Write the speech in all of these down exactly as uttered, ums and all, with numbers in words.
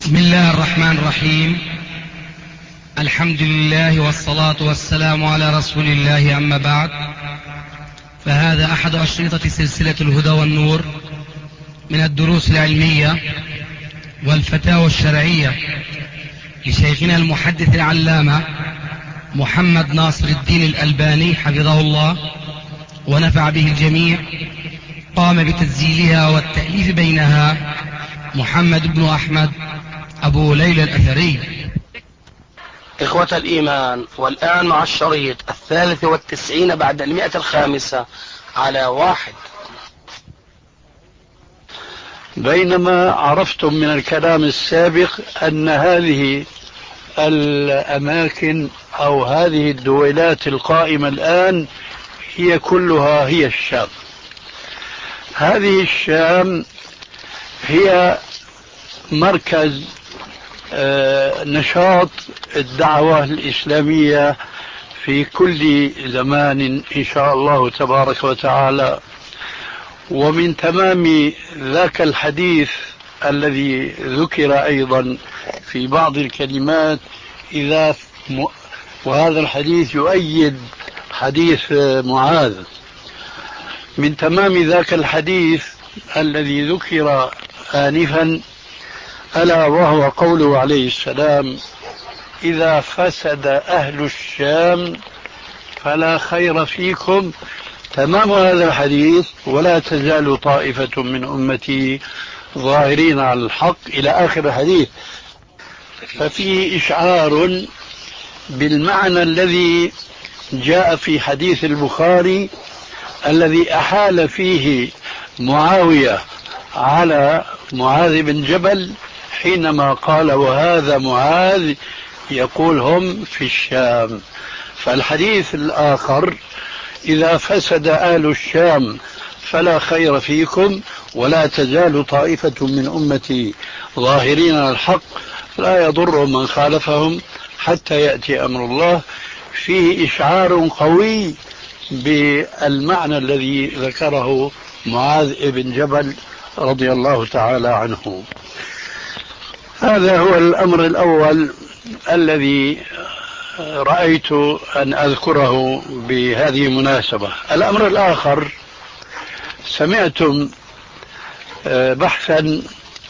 بسم الله الرحمن الرحيم. الحمد لله والصلاة والسلام على رسول الله، أما بعد، فهذا أحد أشرطة سلسلة الهدى والنور من الدروس العلمية والفتاوى الشرعية لشيخنا المحدث العلامة محمد ناصر الدين الألباني حفظه الله ونفع به الجميع. قام بتسجيلها والتأليف بينها محمد بن أحمد أبو ليلى الأثري. إخوة الإيمان، والآن مع الشريط الثالث والتسعين بعد المئة الخامسة على واحد. بينما عرفتم من الكلام السابق أن هذه الأماكن أو هذه الدولات القائمة الآن هي كلها هي الشام. هذه الشام هي مركز نشاط الدعوة الإسلامية في كل زمان إن شاء الله تبارك وتعالى. ومن تمام ذاك الحديث الذي ذكر أيضا في بعض الكلمات إذا م... وهذا الحديث يؤيد حديث معاذ. من تمام ذاك الحديث الذي ذكر آنفا ألا وهو قوله عليه السلام: إذا فسد أهل الشام فلا خير فيكم. تمام هذا الحديث: ولا تزال طائفة من أمتي ظاهرين على الحق، إلى آخر الحديث. ففيه إشعار بالمعنى الذي جاء في حديث البخاري الذي أحال فيه معاوية على معاذ بن جبل حينما قال: وهذا معاذ يقول هم في الشام. فالحديث الآخر: إذا فسد أهل الشام فلا خير فيكم ولا تزال طائفة من أمتي ظاهرين على الحق لا يضر من خالفهم حتى يأتي أمر الله. فيه إشعار قوي بالمعنى الذي ذكره معاذ بن جبل رضي الله تعالى عنه. هذا هو الأمر الأول الذي رأيت أن أذكره بهذه المناسبة. الأمر الآخر: سمعتم بحثا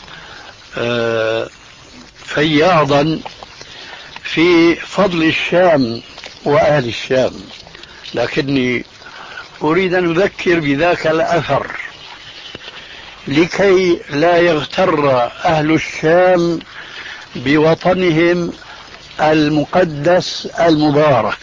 فياضا في فضل الشام وأهل الشام، لكني أريد أن أذكر بذاك الأثر لكي لا يغتر أهل الشام بوطنهم المقدس المبارك.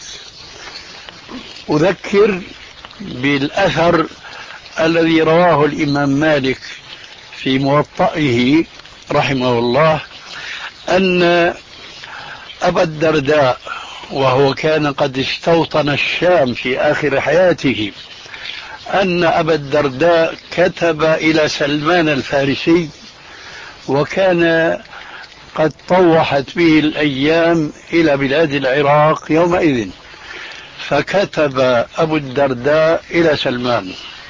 أذكر بالأثر الذي رواه الإمام مالك في موطئه رحمه الله أن أبا الدرداء، وهو كان قد استوطن الشام في آخر حياته، أن أبا الدرداء كتب إلى سلمان الفارسي، وكان قد طوحت به الأيام إلى بلاد العراق يومئذ، فكتب أبو الدرداء إلى سلمان: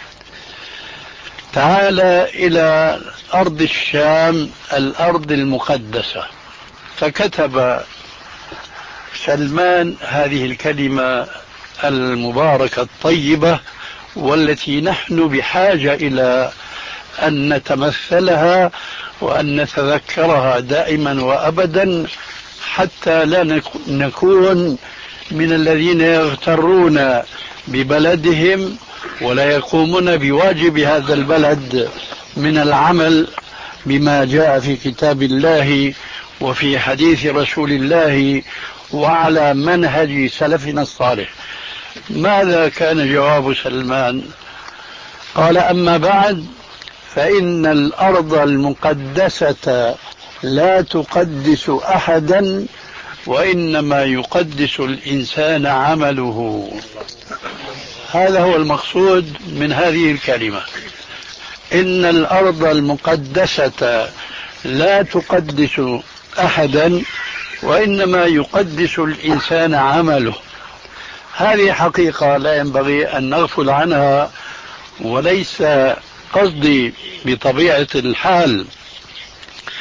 تعال إلى أرض الشام الأرض المقدسة. فكتب سلمان هذه الكلمة المباركة الطيبة، والتي نحن بحاجة إلى أن نتمثلها وأن نتذكرها دائما وأبدا، حتى لا نكون من الذين يغترون ببلدهم ولا يقومون بواجب هذا البلد من العمل بما جاء في كتاب الله وفي حديث رسول الله وعلى منهج سلفنا الصالح. ماذا كان جواب سلمان؟ قال: أما بعد، فإن الأرض المقدسة لا تقدس أحدا، وإنما يقدس الإنسان عمله. هذا هو المقصود من هذه الكلمة: إن الأرض المقدسة لا تقدس أحدا، وإنما يقدس الإنسان عمله. هذه حقيقة لا ينبغي أن نغفل عنها، وليس قصدي بطبيعة الحال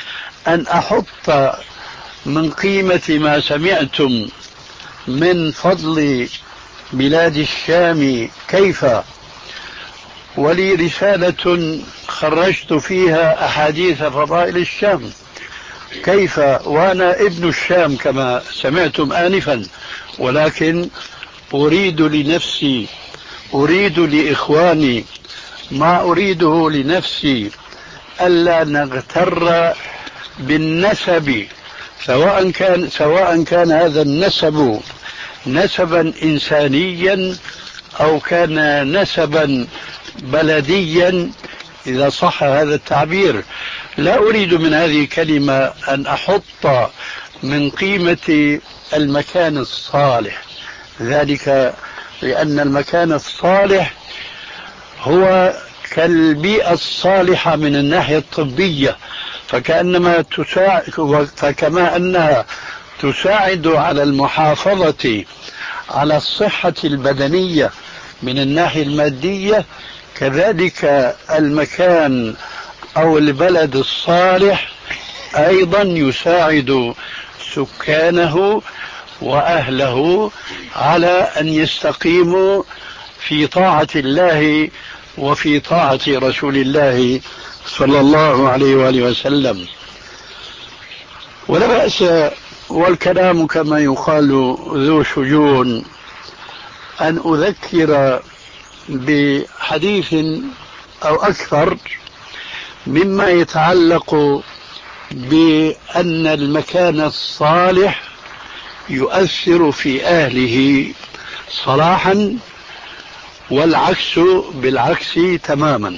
أن أحط من قيمة ما سمعتم من فضل بلاد الشام كيف، ولي رسالة خرجت فيها أحاديث فضائل الشام كيف، وأنا ابن الشام كما سمعتم آنفا، ولكن أريد لنفسي، أريد لإخواني ما أريده لنفسي، ألا نغتر بالنسب، سواء كان سواء كان هذا النسب نسبا إنسانيا أو كان نسبا بلديا، إذا صح هذا التعبير. لا أريد من هذه الكلمة أن أحط من قيمة المكان الصالح، ذلك لأن المكان الصالح هو كالبيئة الصالحة من الناحية الطبية، فكأنما تساعد، فكما أنها تساعد على المحافظة على الصحة البدنية من الناحية المادية، كذلك المكان أو البلد الصالح أيضا يساعد سكانه وأهله على أن يستقيموا في طاعة الله وفي طاعة رسول الله صلى الله عليه وآله وسلم. ولا بأس، والكلام كما يقال ذو شجون، أن أذكر بحديث أو أكثر مما يتعلق بأن المكان الصالح يؤثر في أهله صلاحا، والعكس بالعكس تماما.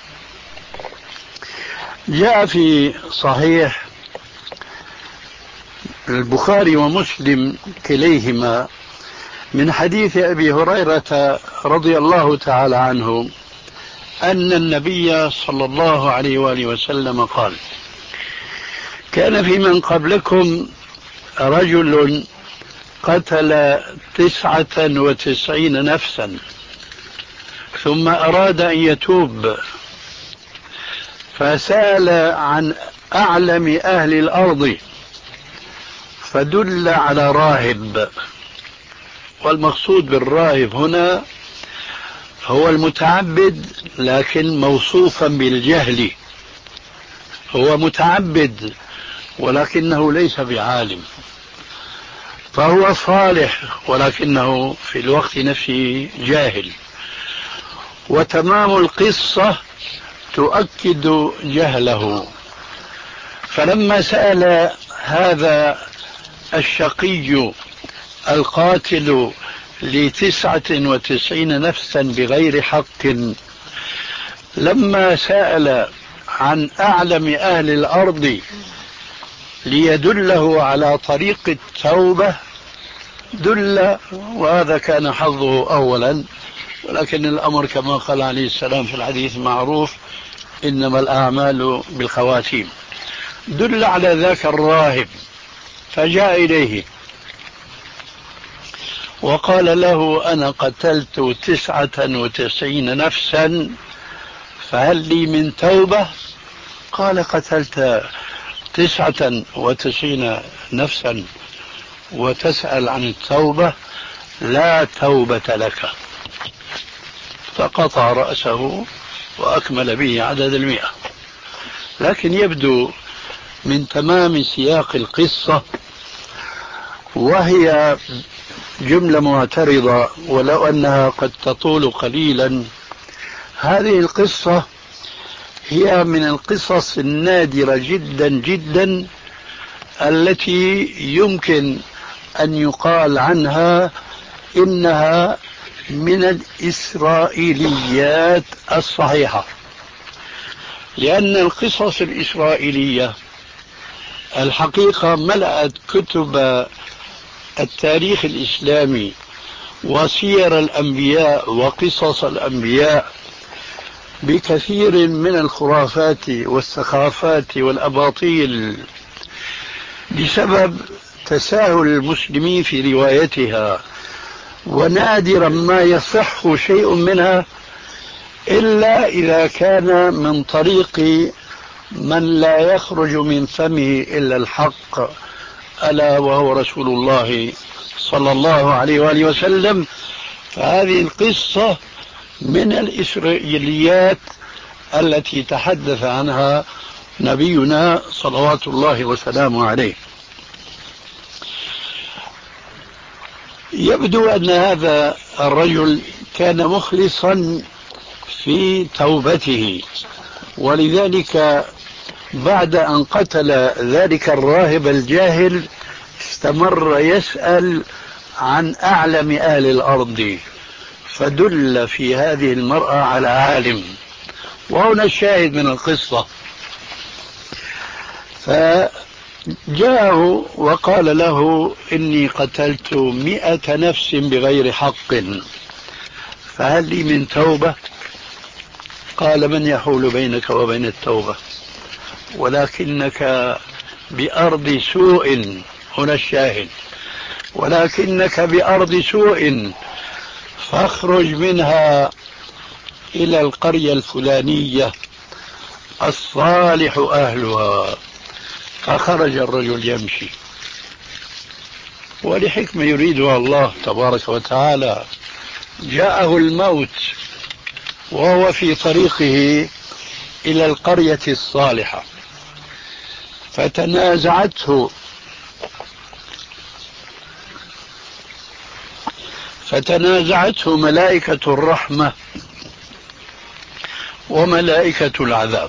جاء في صحيح البخاري ومسلم كليهما من حديث أبي هريرة رضي الله تعالى عنه أن النبي صلى الله عليه وآله وسلم قال: كان في من قبلكم رجل قتل تسعة وتسعين نفسا ثم أراد أن يتوب، فسأل عن أعلم أهل الأرض فدل على راهب، والمقصود بالراهب هنا هو المتعبد لكن موصوفا بالجهل، هو متعبد ولكنه ليس بعالم، فهو صالح ولكنه في الوقت نفسه جاهل. وتمام القصة تؤكد جهله. فلما سأل هذا الشقي القاتل لتسعة وتسعين نفسا بغير حق، لما سأل عن أعلم أهل الأرض ليدله على طريق التوبة دل، وهذا كان حظه أولا، ولكن الأمر كما قال عليه السلام في الحديث معروف: إنما الأعمال بالخواتيم. دل على ذاك الراهب فجاء إليه وقال له: أنا قتلت تسعة وتسعين نفسا فهل لي من توبة؟ قال: قتلت تسعة وتسعين نفسا وتسأل عن التوبة؟ لا توبة لك. فقطع رأسه وأكمل به عدد المئة. لكن يبدو من تمام سياق القصة، وهي جملة معترضة ولو أنها قد تطول قليلا، هذه القصة هي من القصص النادرة جدا جدا التي يمكن أن يقال عنها إنها من الإسرائيليات الصحيحة، لأن القصص الإسرائيلية الحقيقة ملأت كتب التاريخ الإسلامي وسير الأنبياء وقصص الأنبياء بكثير من الخرافات والسخافات والأباطيل بسبب تساهل المسلمين في روايتها، ونادرا ما يصح شيء منها إلا إذا كان من طريق من لا يخرج من فمه إلا الحق ألا وهو رسول الله صلى الله عليه وآله وسلم. فهذه القصة من الإسرائيليات التي تحدث عنها نبينا صلوات الله وسلامه عليه. يبدو أن هذا الرجل كان مخلصا في توبته، ولذلك بعد أن قتل ذلك الراهب الجاهل استمر يسأل عن أعلم أهل الأرض، فدل في هذه المرأة على عالم. وهنا الشاهد من القصة. فجاءه وقال له إني قتلت مئة نفس بغير حق، فهل لي من توبة؟ قال من يحول بينك وبين التوبة؟ ولكنك بأرض سوء. هنا الشاهد: ولكنك بأرض سوء فاخرج منها إلى القرية الفلانية الصالح أهلها. فخرج الرجل يمشي، ولحكمة يريدها الله تبارك وتعالى جاءه الموت وهو في طريقه إلى القرية الصالحة، فتنازعته فتنازعته ملائكة الرحمة وملائكة العذاب.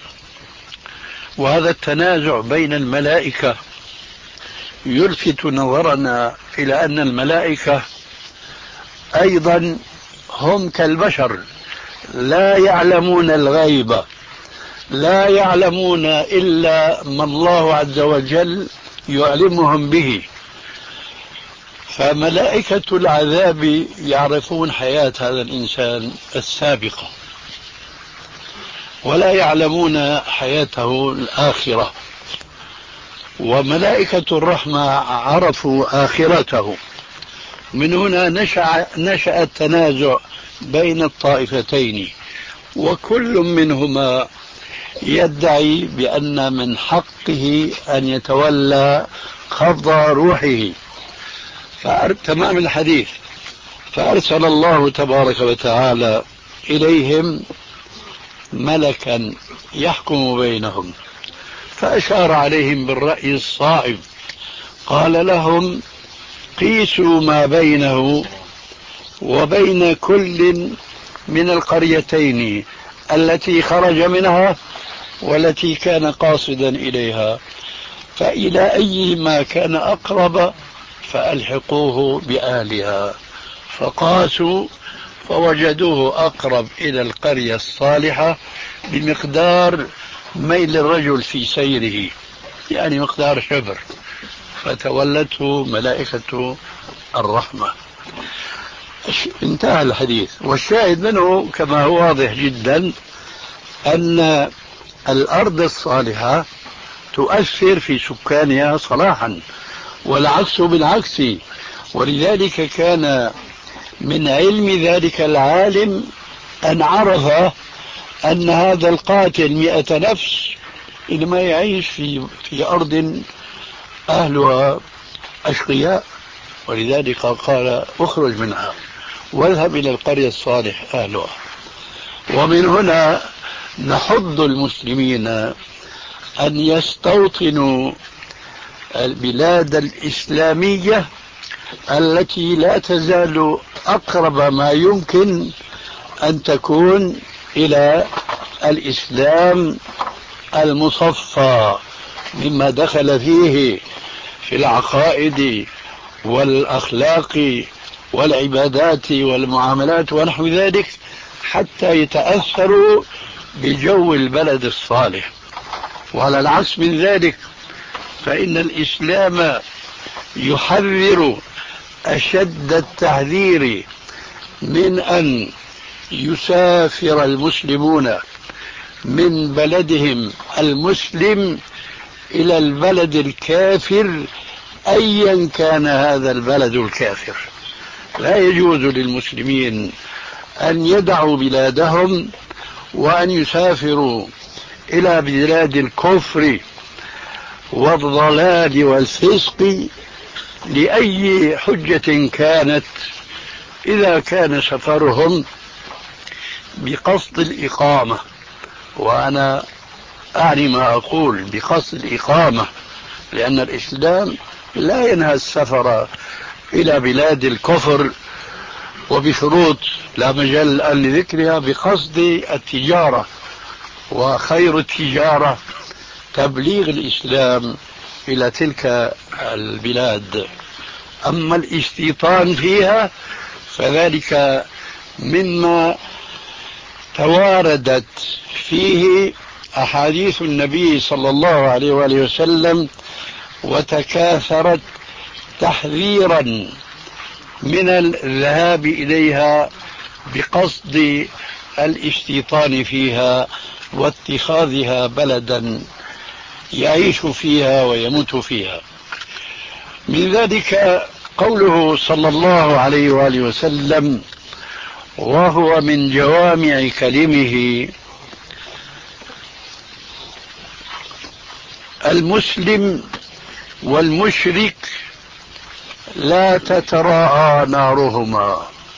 وهذا التنازع بين الملائكة يلفت نظرنا إلى أن الملائكة أيضا هم كالبشر، لا يعلمون الغيب، لا يعلمون إلا ما الله عز وجل يعلمهم به. فملائكة العذاب يعرفون حياة هذا الإنسان السابقة ولا يعلمون حياته الآخرة، وملائكة الرحمة عرفوا آخرته. من هنا نشأ, نشأ التنازع بين الطائفتين، وكل منهما يدعي بأن من حقه أن يتولى قبض روحه. تمام الحديث. فأرسل الله تبارك وتعالى إليهم ملكا يحكم بينهم، فأشار عليهم بالرأي الصائب، قال لهم قيسوا ما بينه وبين كل من القريتين التي خرج منها والتي كان قاصدا إليها، فإلى أيهما كان أقرب فألحقوه بأهلها. فقاسوا فوجدوه أقرب إلى القرية الصالحة بمقدار ميل الرجل في سيره، يعني مقدار شبر، فتولته ملائكة الرحمة. انتهى الحديث. والشاهد منه كما هو واضح جدا أن الأرض الصالحة تؤثر في سكانها صلاحا، والعكس بالعكس. ولذلك كان من علم ذلك العالم أن عرف أن هذا القاتل مئة نفس إنما يعيش في, في أرض أهلها أشقياء، ولذلك قال اخرج منها واذهب إلى القرية الصالح أهلها. ومن هنا نحض المسلمين أن يستوطنوا البلاد الإسلامية التي لا تزال أقرب ما يمكن أن تكون إلى الإسلام المصفى مما دخل فيه في العقائد والأخلاق والعبادات والمعاملات ونحو ذلك، حتى يتأثروا بجو البلد الصالح. وعلى العكس من ذلك فإن الإسلام يحذر أشد التحذير من أن يسافر المسلمون من بلدهم المسلم إلى البلد الكافر أيا كان هذا البلد الكافر. لا يجوز للمسلمين أن يدعوا بلادهم وأن يسافروا إلى بلاد الكفر والضلال والفسق لأي حجة كانت، إذا كان سفرهم بقصد الإقامة. وأنا أعني ما أقول بقصد الإقامة، لأن الإسلام لا ينهى السفر إلى بلاد الكفر وبشروط لا مجال الآن لذكرها بقصد التجارة، وخير التجارة تبليغ الإسلام إلى تلك البلاد. أما الاستيطان فيها فذلك مما تواردت فيه أحاديث النبي صلى الله عليه وآله وسلم وتكاثرت تحذيرا من الذهاب إليها بقصد الاستيطان فيها واتخاذها بلدا يعيش فيها ويموت فيها. من ذلك قوله صلى الله عليه وآله وسلم وهو من جوامع كلمه: المسلم والمشرك لا تتراءى نارهما.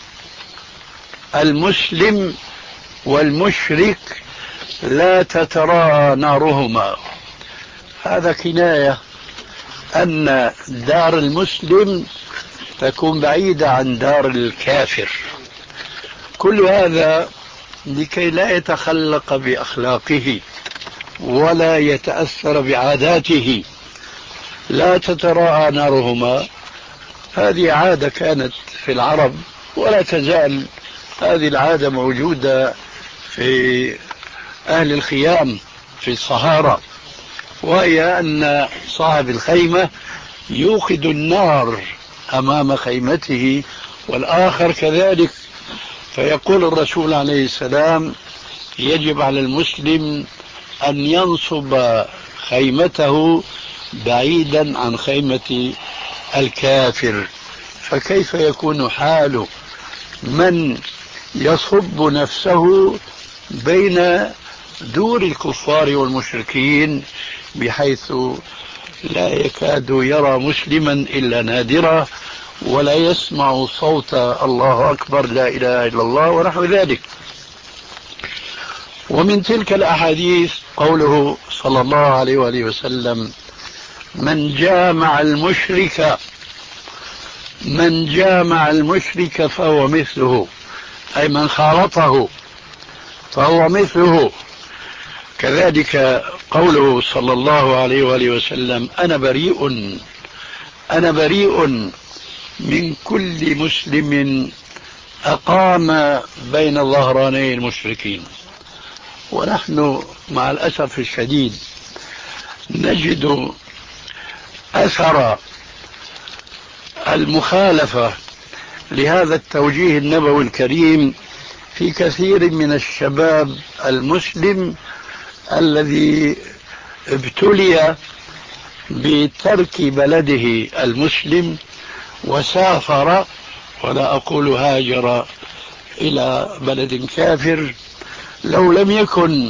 المسلم والمشرك لا تتراءى نارهما. هذا كناية أن دار المسلم تكون بعيدة عن دار الكافر. كل هذا لكي لا يتخلق بأخلاقه ولا يتأثر بعاداته. لا تتراءى نارهما، هذه عادة كانت في العرب ولا تزال هذه العادة موجودة في أهل الخيام في الصحارى، وهي أن صاحب الخيمة يوقد النار أمام خيمته والآخر كذلك. فيقول الرسول عليه السلام: يجب على المسلم أن ينصب خيمته بعيدا عن خيمة الكافر. فكيف يكون حال من يصب نفسه بين دور الكفار والمشركين بحيث لا يكاد يرى مسلما إلا نادرا ولا يسمع صوت الله أكبر لا إله إلا الله ونحو ذلك. ومن تلك الأحاديث قوله صلى الله عليه وآله وسلم: من جامع المشرك من جامع المشرك فهو مثله، أي من خالطه فهو مثله. كذلك قوله صلى الله عليه وآله وسلم: أنا بريء أنا بريء من كل مسلم أقام بين ظهراني المشركين. ونحن مع الأسف الشديد نجد أثر المخالفة لهذا التوجيه النبوي الكريم في كثير من الشباب المسلم الذي ابتلي بترك بلده المسلم وسافر، ولا أقول هاجر، إلى بلد كافر. لو لم يكن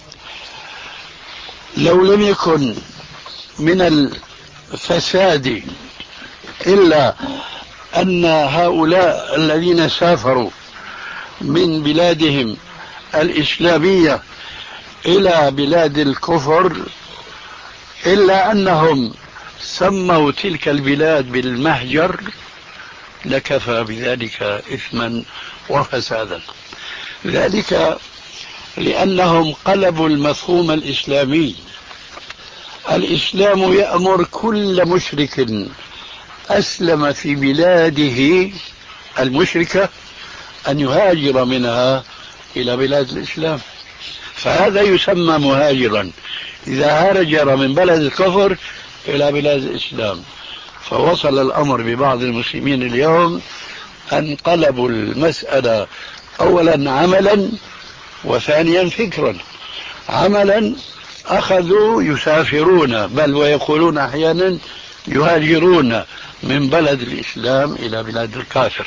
لو لم يكن من الفساد إلا أن هؤلاء الذين سافروا من بلادهم الإسلامية إلى بلاد الكفر، إلا أنهم سموا تلك البلاد بالمهجر، لكفى بذلك إثما وفسادا. ذلك لأنهم قلبوا المفهوم الإسلامي. الإسلام يأمر كل مشرك أسلم في بلاده المشركة أن يهاجر منها إلى بلاد الإسلام، فهذا يسمى مهاجرا إذا هاجر من بلد الكفر إلى بلاد الإسلام. فوصل الأمر ببعض المسلمين اليوم أن قلبوا المسألة أولا عملا وثانيا فكرا. عملا أخذوا يسافرون، بل ويقولون أحيانا يهاجرون من بلد الإسلام إلى بلاد الكافر،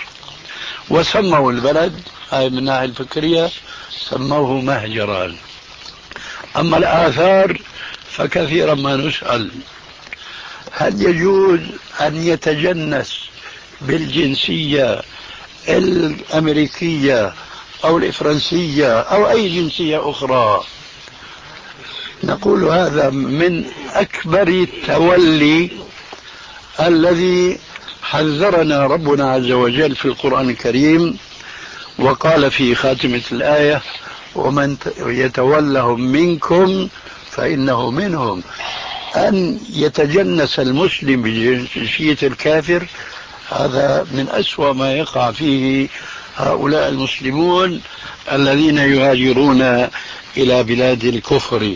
وسموا البلد هاي من الناحية الفكرية سموه مهجرا. أما الآثار فكثيرا ما نسأل هل يجوز أن يتجنس بالجنسية الأمريكية أو الفرنسية أو أي جنسية أخرى؟ نقول هذا من أكبر التولي الذي حذرنا ربنا عز وجل في القرآن الكريم، وقال في خاتمة الآية: ومن يتولهم منكم فإنه منهم. أن يتجنس المسلم بجنسية الكافر هذا من أسوأ ما يقع فيه هؤلاء المسلمون الذين يهاجرون إلى بلاد الكفر.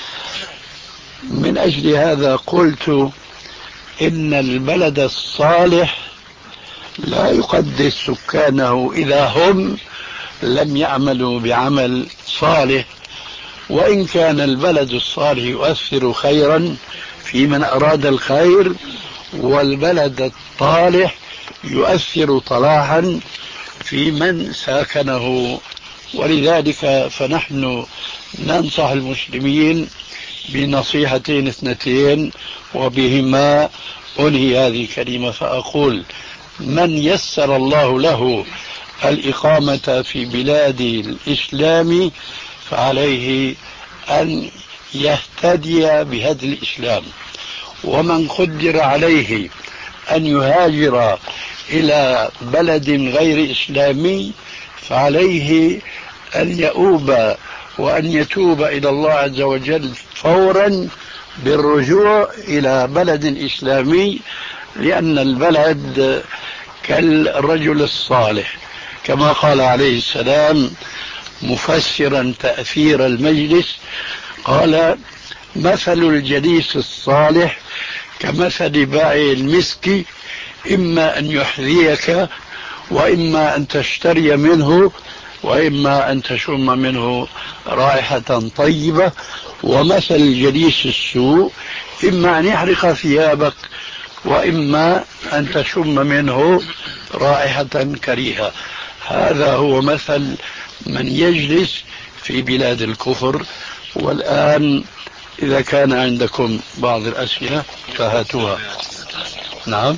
من أجل هذا قلت إن البلد الصالح لا يقدس سكانه إذا هم لم يعملوا بعمل صالح، وإن كان البلد الصالح يؤثر خيرا في من أراد الخير، والبلد الطالح يؤثر طلاحا في من ساكنه. ولذلك فنحن ننصح المسلمين بنصيحتين اثنتين وبهما أنهي هذه الكلمة، فأقول: من يسر الله له الإقامة في بلاد الإسلام فعليه أن يهتدي بهدي الإسلام، ومن قدر عليه أن يهاجر إلى بلد غير إسلامي فعليه أن يؤوب وأن يتوب إلى الله عز وجل فورا بالرجوع إلى بلد إسلامي، لأن البلد كالرجل الصالح كما قال عليه السلام مفسرا تأثير المجلس، قال: مثل الجليس الصالح كمثل بائع المسك، إما أن يحذيك وإما أن تشتري منه وإما أن تشم منه رائحة طيبة، ومثل الجليس السوء إما أن يحرق ثيابك وإما أن تشم منه رائحة كريهة. هذا هو مثل من يجلس في بلاد الكفر. والآن إذا كان عندكم بعض الأسئلة فهاتوها. نعم،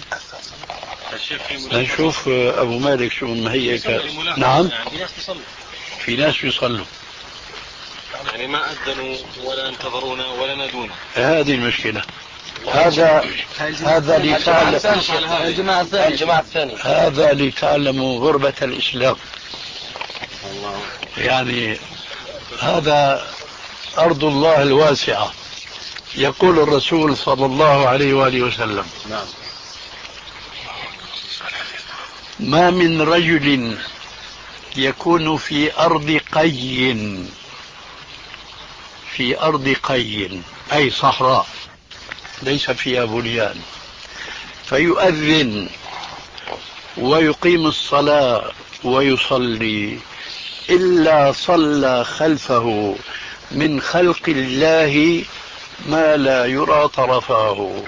نشوف أبو مالك شو مهيك. نعم، في ناس يصلوا يعني ما أذنوا ولا انتظرونا ولا نادونا. هذه المشكلة. هذا هذا لتعلم الجماعة الثانية هذا لتعلموا غربة الإسلام. يعني هذا أرض الله الواسعة. يقول الرسول صلى الله عليه وآله وسلم: ما من رجل يكون في أرض قي في أرض قي أي صحراء ليس فيها بنيان، فيؤذن ويقيم الصلاة ويصلي إلا صلى خلفه من خلق الله ما لا يرى طرفاه.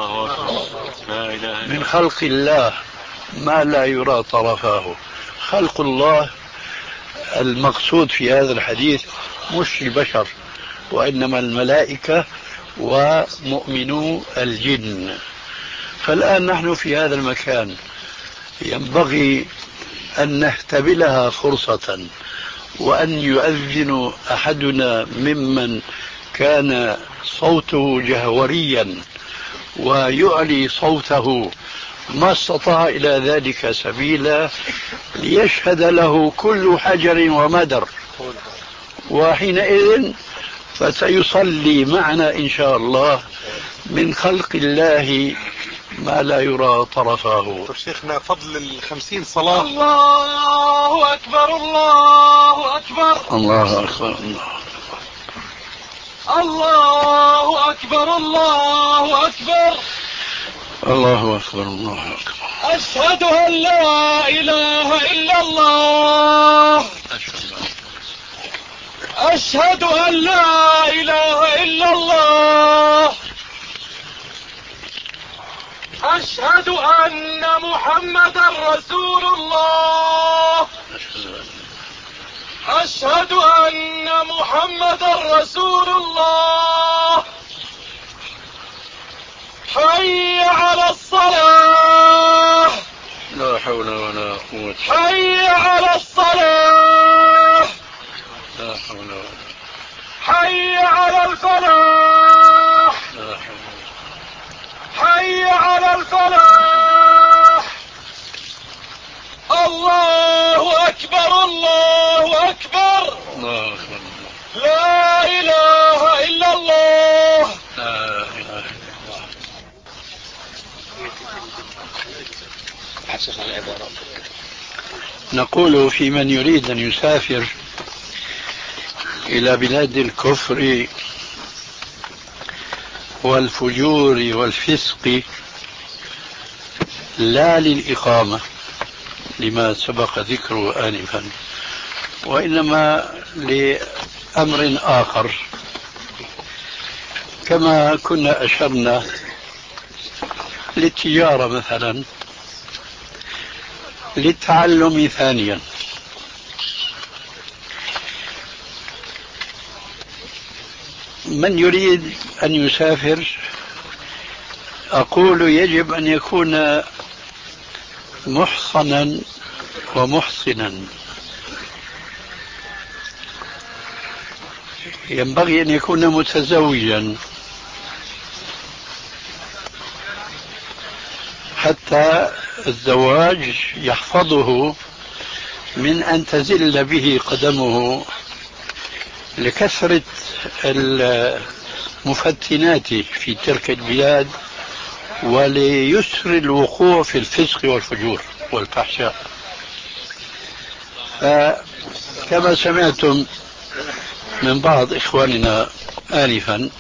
من خلق الله ما لا يرى طرفاه. خلق الله المقصود في هذا الحديث مش البشر، وإنما الملائكة ومؤمنو الجن. فالآن نحن في هذا المكان ينبغي أن نهتبلها فرصة، وأن يؤذن أحدنا ممن كان صوته جهوريا ويعلي صوته ما استطاع إلى ذلك سبيلا، ليشهد له كل حجر ومدر، وحينئذ فسيصلي معنا إن شاء الله من خلق الله ما لا يرى طرفه. شيخنا فضل الخمسين صلاة. الله أكبر الله أكبر الله أكبر الله أكبر الله أكبر الله أكبر الله أكبر. أشهد أن لا إله إلا الله. أشهد أن لا إله إلا الله. أشهد أن محمدا رسول الله. أشهد أن محمدا رسول الله. حي على الصلاة. لا حول ولا قوة. حي على الصلاة. لا حول ولا. حي على الفلاح. لا حول. حي على الفلاح. الله أكبر الله أكبر. الله أكبر. لا إله إلا الله. لا إله إلا الله. نقول في من يريد أن يسافر إلى بلاد الكفر والفجور والفسق لا للإقامة لما سبق ذكره آنفا، وإنما لأمر آخر كما كنا أشرنا، للتجارة مثلا، للتعلم ثانيا. من يريد أن يسافر أقول يجب أن يكون محصنا ومحسنا، ينبغي أن يكون متزوجا حتى الزواج يحفظه من أن تزل به قدمه لكثرة المفتنات في تلك البلاد وليسر الوقوع في الفسق والفجور والفحشاء. كما سمعتم من بعض إخواننا آنفا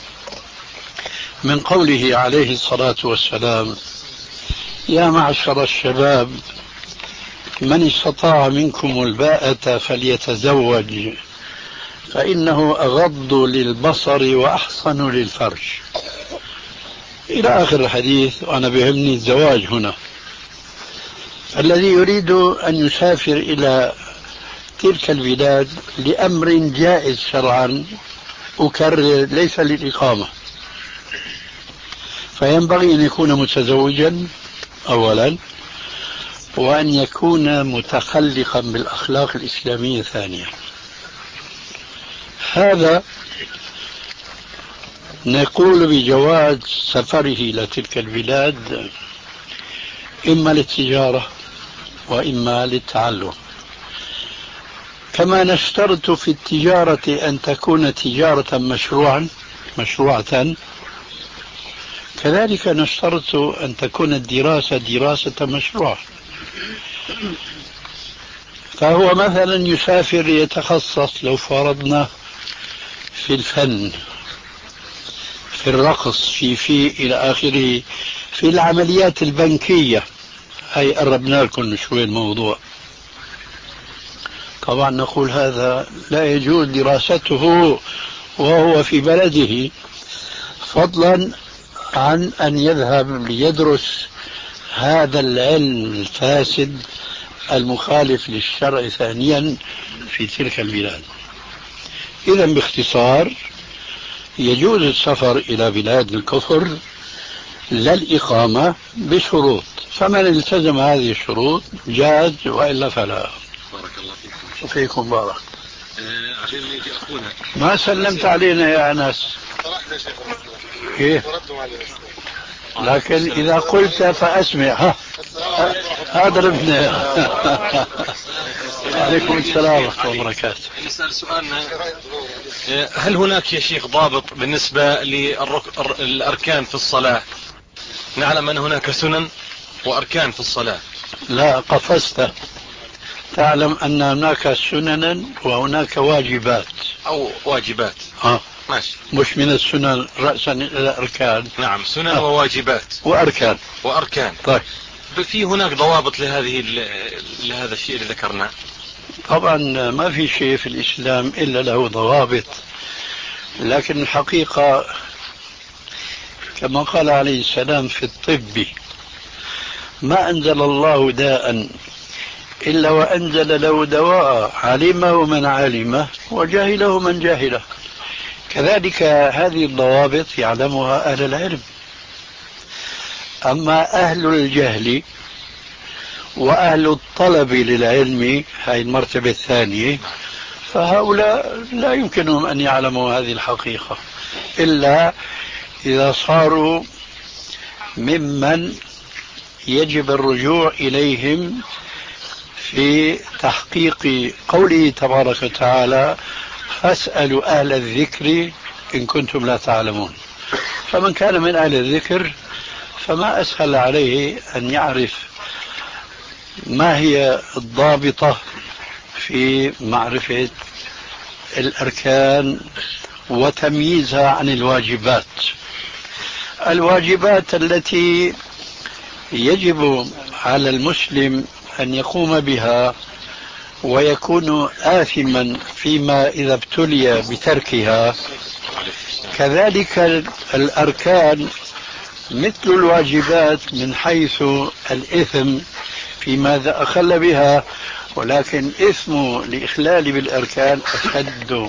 من قوله عليه الصلاة والسلام: يا معشر الشباب من استطاع منكم الباءة فليتزوج فإنه أغض للبصر وأحصن للفرج، إلى آخر الحديث. وأنا بهمني الزواج هنا. الذي يريد أن يسافر إلى تلك البلاد لأمر جائز شرعا، أكرر، ليس للإقامة، فينبغي أن يكون متزوجا أولا، وأن يكون متخلقا بالأخلاق الإسلامية ثانيا. هذا نقول بجواز سفره إلى تلك البلاد إما للتجارة وإما للتعلم. كما نشترط في التجارة أن تكون تجارة مشروعا مشروعة، كذلك نشترط أن تكون الدراسة دراسة مشروعة. فهو مثلا يسافر يتخصص لو فرضنا في الفن، في الرقص، في في إلى آخره، في العمليات البنكية. هاي قربنا لكم شوي الموضوع. طبعا نقول هذا لا يجوز دراسته وهو في بلده، فضلا عن أن يذهب ليدرس هذا العلم الفاسد المخالف للشرع ثانيا في تلك البلاد. إذا باختصار يجوز السفر إلى بلاد الكفر لا الإقامة بشروط، فمن التزم هذه الشروط جاز، وإلا فلا. بارك الله فيكم. وفيكم بارك. أه عشان يجي أخونا ما سلمت علينا يا أنس. طرحنا شيخ إيه؟ لكن إذا قلت فأسمع. ها هذا ابن. عليكم السلام ورحمة الله وبركاته. نسأل سؤالنا: هل هناك يا شيخ ضابط بالنسبة للأركان في الصلاة؟ نعلم أن هناك سنن وأركان في الصلاة. لا قفزت. تعلم أن هناك سننا وهناك واجبات أو واجبات. ها ماشي. مش من السنن رأسا إلى الأركان. نعم، سنن آه. وواجبات وأركان وأركان. طيب، في هناك ضوابط لهذه لهذا الشيء اللي ذكرناه؟ طبعا ما في شيء في الإسلام إلا له ضوابط، لكن الحقيقة كما قال عليه السلام في الطب: ما أنزل الله داء إلا وأنزل له دواء، علمه من علمه وجهله من جهله. كذلك هذه الضوابط يعلمها أهل العلم. أما أهل الجهل وأهل الطلب للعلم، هذه المرتبة الثانية، فهؤلاء لا يمكنهم أن يعلموا هذه الحقيقة إلا إذا صاروا ممن يجب الرجوع إليهم في تحقيق قوله تبارك وتعالى: فاسألوا أهل الذكر إن كنتم لا تعلمون. فمن كان من أهل الذكر فما أسهل عليه أن يعرف ما هي الضابطة في معرفة الأركان وتمييزها عن الواجبات. الواجبات التي يجب على المسلم أن يقوم بها ويكون آثما فيما إذا ابتلي بتركها، كذلك الأركان مثل الواجبات من حيث الإثم فيما إذا أخل بها، ولكن إثم الإخلال بالأركان أشد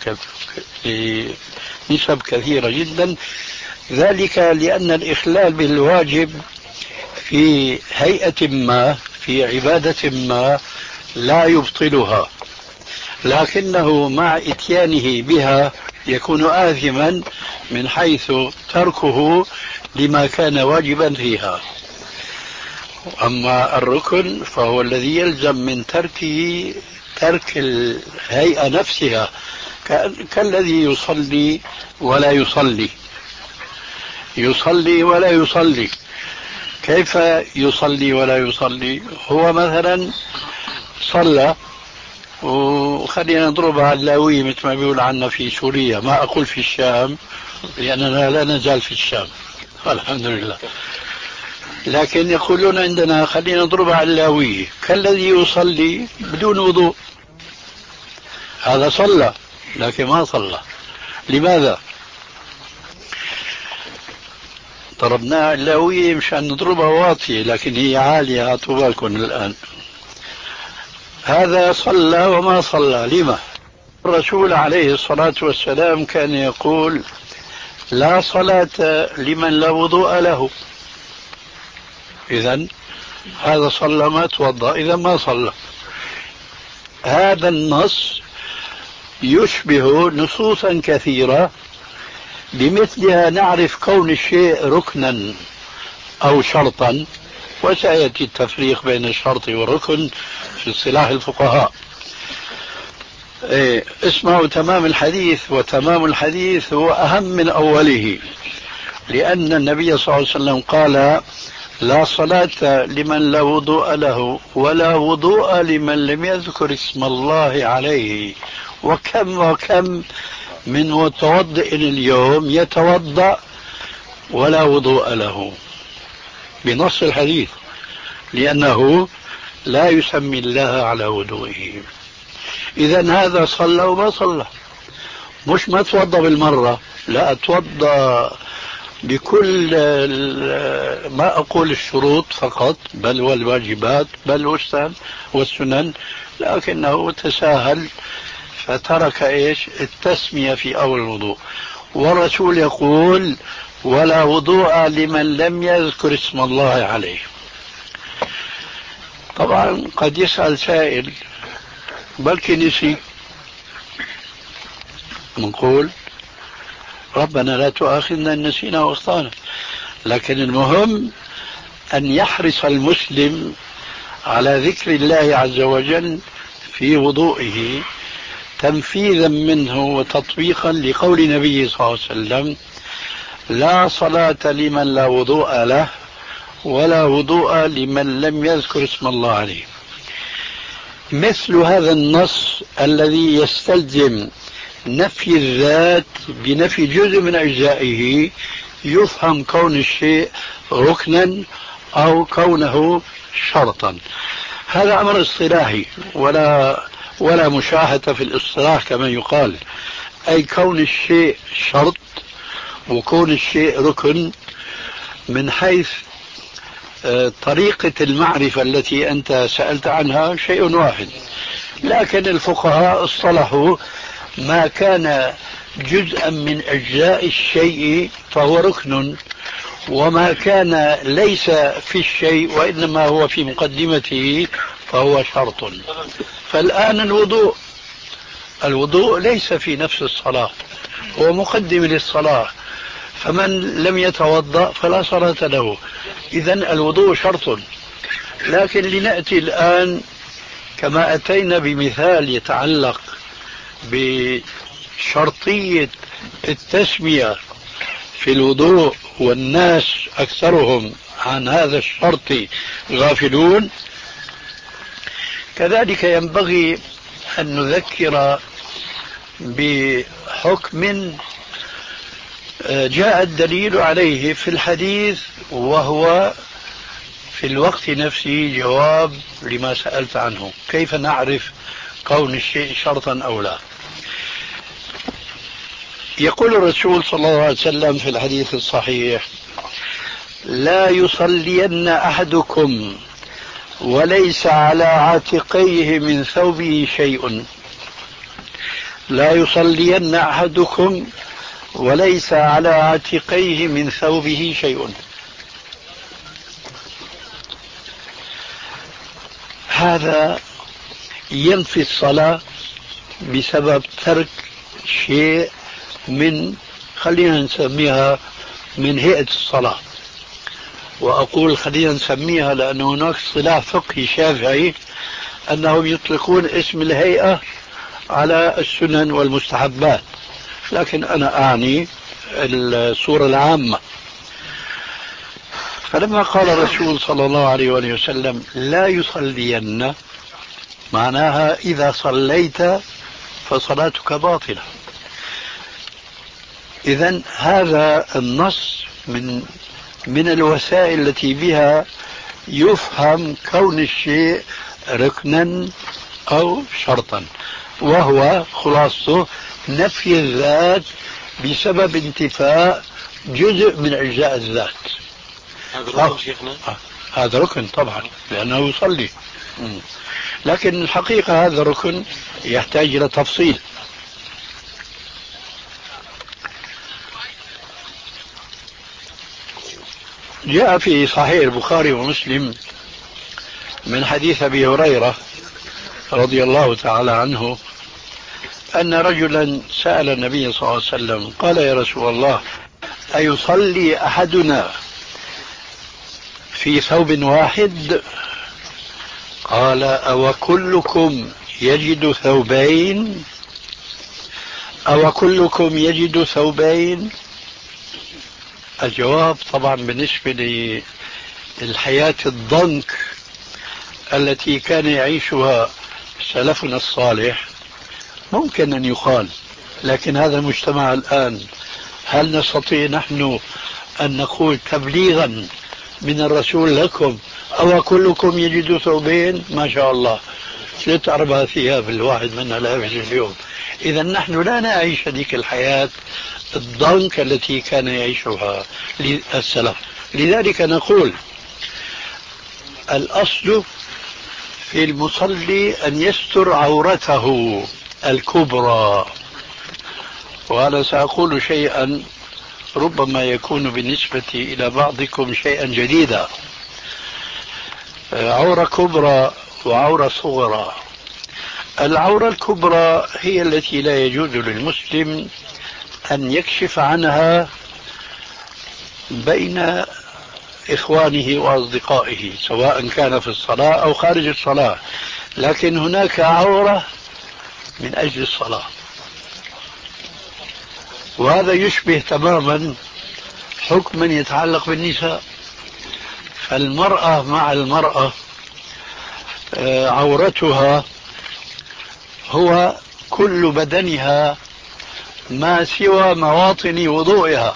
بنسب كثيرة جدا. ذلك لأن الإخلال بالواجب في هيئة ما، في عبادة ما، لا يبطلها، لكنه مع إتيانه بها يكون آثما من حيث تركه لما كان واجبا فيها. أما الركن فهو الذي يلزم من تركه ترك الهيئة نفسها، كالذي يصلي ولا يصلي يصلي ولا يصلي. كيف يصلي ولا يصلي؟ هو مثلا صلى، وخلينا نضربها على اللاوية مثل ما بيقول عنا في سوريا، ما أقول في الشام لأننا لا نزال في الشام الحمد لله، لكن يقولون عندنا خلينا نضربها على اللاوية، كالذي يصلي بدون وضوء. هذا صلى لكن ما صلى. لماذا؟ ضربناها اللاوية مشان نضربها واطية، لكن هي عالية، هاتوا بالكم الآن. هذا صلى وما صلى. لما؟ الرسول عليه الصلاة والسلام كان يقول: لا صلاة لمن لا وضوء له. إذن هذا صلى ما توضأ، إذا ما صلى. هذا النص يشبه نصوصا كثيرة بمثلها نعرف كون الشيء ركنا أو شرطا، وسيأتي التفريق بين الشرط والركن في اصطلاح الفقهاء. إيه اسمعوا تمام الحديث، وتمام الحديث هو أهم من أوله، لأن النبي صلى الله عليه وسلم قال: لا صلاة لمن لا وضوء له ولا وضوء لمن لم يذكر اسم الله عليه. وكم وكم من متوضئ اليوم يتوضأ ولا وضوء له بنص الحديث، لأنه لا يسمي الله على وضوئه. إذن هذا صلى وما صلى، مش ما توضأ بالمرة، لا توضأ بكل ما أقول الشروط فقط، بل والواجبات، بل والسنن، لكنه تساهل فترك إيش التسمية في أول الوضوء. والرسول يقول: ولا وضوء لمن لم يذكر اسم الله عليه. طبعا قد يسأل سائل: بلكي نسي، نقول: ربنا لا تؤاخذنا إن نسينا واخطأنا. لكن المهم أن يحرص المسلم على ذكر الله عز وجل في وضوئه تنفيذا منه وتطبيقا لقول النبي صلى الله عليه وسلم: لا صلاة لمن لا وضوء له ولا وضوء لمن لم يذكر اسم الله عليه. مثل هذا النص الذي يستلزم نفي الذات بنفي جزء من أجزائه يفهم كون الشيء ركنا أو كونه شرطا. هذا أمر اصطلاحي ولا ولا مشاهدة في الاصطلاح كما يقال، أي كون الشيء شرط وكون الشيء ركن من حيث طريقة المعرفة التي أنت سألت عنها شيء واحد، لكن الفقهاء اصطلحوا ما كان جزءا من أجزاء الشيء فهو ركن، وما كان ليس في الشيء وإنما هو في مقدمته فهو شرط. فالآن الوضوء الوضوء ليس في نفس الصلاة، هو مقدم للصلاة، فمن لم يتوضأ فلا صلاة له. إذن الوضوء شرط. لكن لنأتي الآن كما أتينا بمثال يتعلق بشرطية التسمية في الوضوء والناس أكثرهم عن هذا الشرط غافلون، كذلك ينبغي أن نذكر بحكم جاء الدليل عليه في الحديث، وهو في الوقت نفسه جواب لما سألت عنه: كيف نعرف كون الشيء شرطا أو لا؟ يقول الرسول صلى الله عليه وسلم في الحديث الصحيح: لا يصلين أحدكم وليس على عاتقيه من ثوبه شيء. لا يصلين أحدكم وليس على عاتقيه من ثوبه شيء. هذا ينفي الصلاة بسبب ترك شيء من، خلينا نسميها من هيئة الصلاة. وأقول خلينا نسميها لأن هناك اصطلاح فقهي شافعي أنهم يطلقون اسم الهيئة على السنن والمستحبات، لكن أنا أعني الصورة العامة. فلما قال الرسول صلى الله عليه وآله وسلم: لا يصلين، معناها إذا صليت فصلاتك باطلة. إذن هذا النص من من الوسائل التي بها يفهم كون الشيء ركنا أو شرطا، وهو خلاصته نفي الذات بسبب انتفاء جزء من أجزاء الذات. هذا ركن شيخنا؟ هذا ركن طبعا لأنه يصلي، لكن الحقيقة هذا ركن يحتاج إلى تفصيل. جاء في صحيح البخاري ومسلم من حديث أبي هريرة رضي الله تعالى عنه أن رجلا سأل النبي صلى الله عليه وسلم قال: يا رسول الله، أيصلي أحدنا في ثوب واحد؟ قال: أو كلكم يجد ثوبين؟ أو كلكم يجد ثوبين؟ الجواب طبعا بالنسبة للحياة الضنك التي كان يعيشها سلفنا الصالح ممكن أن يقال، لكن هذا المجتمع الآن هل نستطيع نحن أن نقول تبليغا من الرسول لكم: أو كلكم يجد ثوبين؟ ما شاء الله ثلاث أربع ثياب الواحد منها لابس اليوم. إذا نحن لا نعيش هذيك الحياة الضنك التي كان يعيشها السلف. لذلك نقول الأصل في المصلي أن يستر عورته الكبرى. وأنا سأقول شيئا ربما يكون بالنسبة إلى بعضكم شيئا جديدا: عورة كبرى وعورة صغرى. العورة الكبرى هي التي لا يجوز للمسلم أن يكشف عنها بين إخوانه وأصدقائه سواء كان في الصلاة أو خارج الصلاة، لكن هناك عورة من أجل الصلاة، وهذا يشبه تماما حكما يتعلق بالنساء. فالمرأة مع المرأة عورتها هو كل بدنها ما سوى مواطن وضوئها.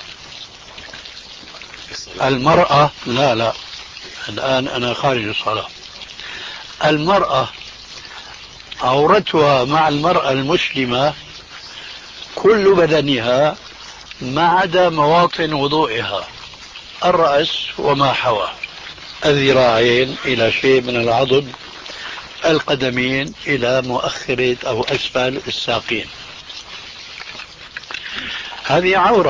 المرأة لا لا الآن أنا خارج الصلاة. المرأة عورتها مع المرأة المسلمة كل بدنها ما عدا مواطن وضوئها، الرأس وما حواه. الذراعين إلى شيء من العضد، القدمين إلى مؤخرة أو أسفل الساقين. هذه عورة،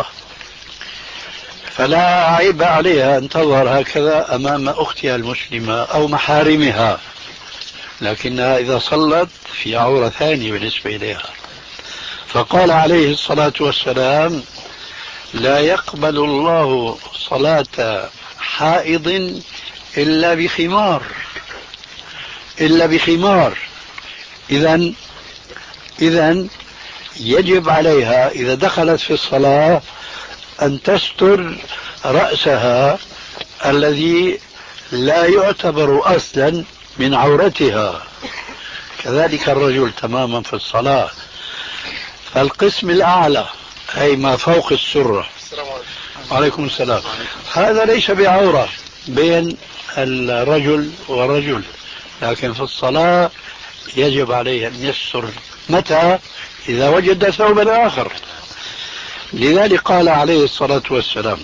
فلا عيب عليها أن تظهر هكذا أمام أختها المسلمة أو محارمها، لكنها إذا صلت في عورة ثانية بالنسبة إليها. فقال عليه الصلاة والسلام: لا يقبل الله صلاة حائض إلا بخمار، إلا بخمار. إذن إذن يجب عليها إذا دخلت في الصلاة أن تستر رأسها الذي لا يعتبر أصلا من عورتها، كذلك الرجل تماما في الصلاة. فالقسم الأعلى أي ما فوق السرة، عليكم السلام، هذا ليس بعورة بين الرجل والرجل، لكن في الصلاة يجب عليه أن يستر. متى؟ إذا وجد ثوبا آخر. لذلك قال عليه الصلاة والسلام: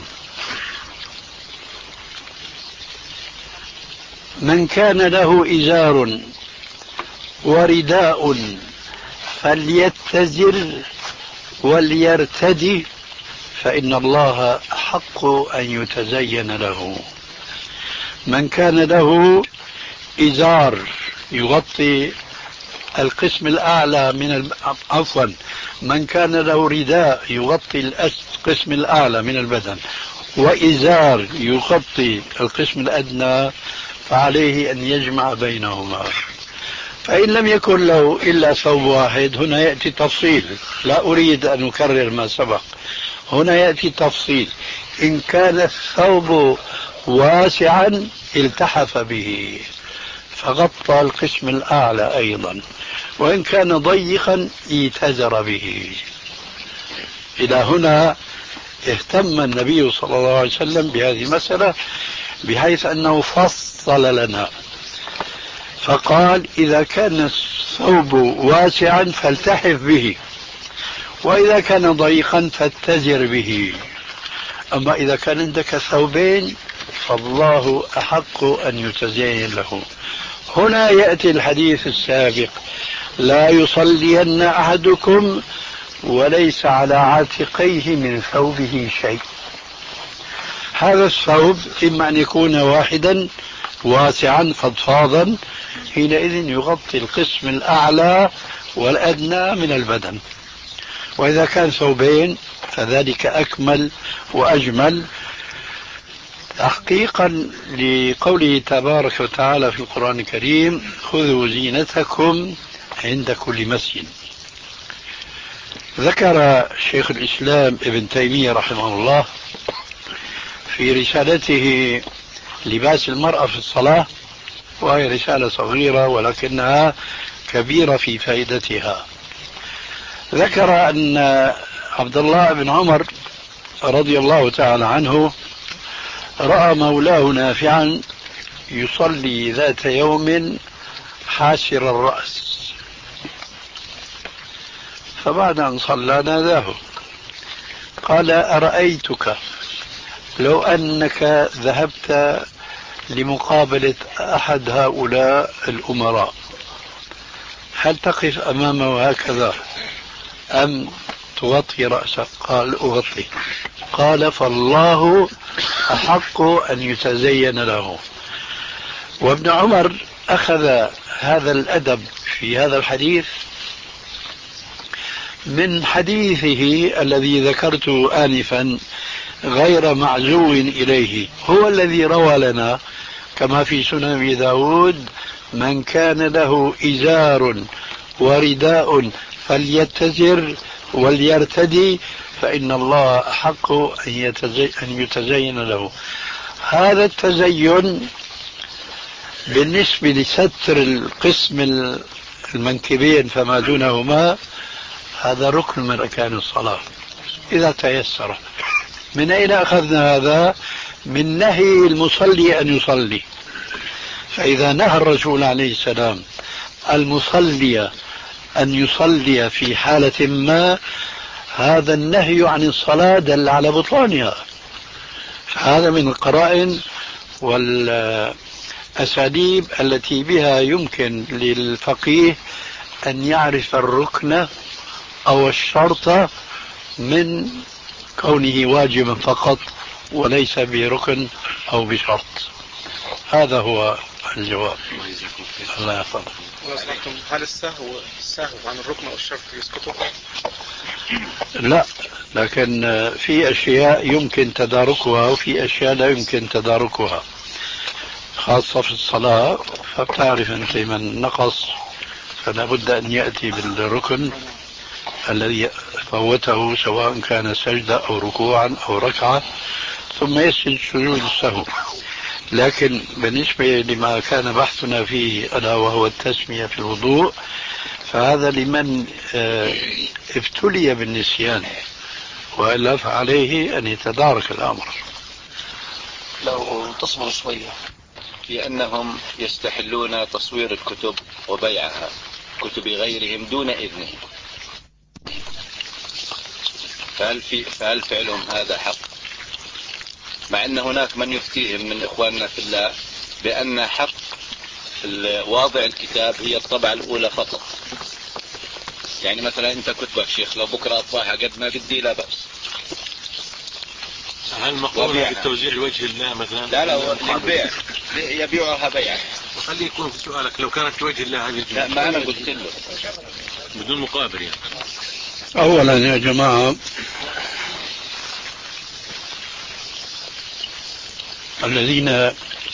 من كان له إزار ورداء فليتزر وليرتدي فإن الله أحق أن يتزين له. من كان له إزار يغطي القسم الأعلى من عفوا من كان له رداء يغطي القسم الأعلى من البدن وإزار يغطي القسم الأدنى، فعليه أن يجمع بينهما. فإن لم يكن له إلا ثوب واحد، هنا يأتي تفصيل، لا أريد أن أكرر ما سبق، هنا يأتي تفصيل. إن كان الثوب واسعا التحف به فغطى القسم الأعلى أيضا، وإن كان ضيقا اتزر به. إلى هنا اهتم النبي صلى الله عليه وسلم بهذه المسألة بحيث أنه فصل لنا، فقال: إذا كان الثوب واسعا فالتحف به، وإذا كان ضيقا فاتزر به. أما إذا كان عندك ثوبين فالله أحق أن يتزين له. هنا يأتي الحديث السابق: لا يصلين أحدكم وليس على عاتقيه من ثوبه شيء. هذا الثوب إما أن يكون واحدا واسعا فضفاضا، حينئذ يغطي القسم الأعلى والأدنى من البدن، وإذا كان ثوبين فذلك أكمل وأجمل، تحقيقا لقوله تبارك وتعالى في القرآن الكريم: خذوا زينتكم عند كل مسجد. ذكر شيخ الإسلام ابن تيمية رحمه الله في رسالته لباس المرأة في الصلاة، وهي رسالة صغيرة ولكنها كبيرة في فائدتها، ذكر أن عبد الله بن عمر رضي الله تعالى عنه رأى مولاه نافعا يصلي ذات يوم حاسر الرأس، فبعد أن صلى ناداه قال: أرأيتك لو أنك ذهبت لمقابلة أحد هؤلاء الأمراء هل تقف أمامه هكذا أم تغطي رأسك؟ قال: أغطي. قال: فالله أحق أن يتزين له. وابن عمر أخذ هذا الأدب في هذا الحديث من حديثه الذي ذكرته آنفا غير معزو إليه، هو الذي روى لنا كما في سنن أبي داود: من كان له إزار ورداء فليتزر وليرتدي فإن الله أحق أن يتزين له. هذا التزين بالنسبة لستر القسم المنكبين فما دونهما هذا ركن من أركان الصلاة إذا تيسر. من أين أخذنا هذا؟ من نهي المصلي أن يصلي. فإذا نهى الرسول عليه السلام المصلي أن يصلي في حالة ما، هذا النهي عن الصلاة دل على بطلانها، فهذا من القرائن والأساليب التي بها يمكن للفقيه أن يعرف الركن أو الشرط من كونه واجبا فقط وليس بركن أو بشرط. هذا هو الجواب. الله يحفظك. هل السهو السهو عن الركن أو الشرط يسقطه؟ لا، لكن في أشياء يمكن تداركها وفي أشياء لا يمكن تداركها، خاصة في الصلاة. فبتعرف أنت من نقص فلا بد أن يأتي بالركن الذي فوته، سواء كان سجدة أو ركوعا أو ركعة، ثم يسجد سجود السهو. لكن بالنسبة لما كان بحثنا فيه ألا وهو التسمية في الوضوء، فهذا لمن ابتلي بالنسيان، وإلا فعليه أن يتدارك الأمر. لو تصبر شوية. في أنهم يستحلون تصوير الكتب وبيعها، كتب غيرهم دون إذنهم، فهل, في فهل فعلهم هذا حق؟ مع أن هناك من يفتيهم من إخواننا في الله بأن حق واضع الكتاب هي الطبعة الأولى فقط. يعني مثلا أنت كتبك شيخ لو بكرة أطبعها قد ما بدي لا بأس. هل مقبولة بالتوزيع لوجه الله مثلا؟ لا لا، للبيع، يبيعها بيعا. وخلي يكون في سؤالك لو كانت لوجه الله هذه الجملة. لا، ما أنا قلت له بدون مقابل يعني. أولا يا جماعة، الذين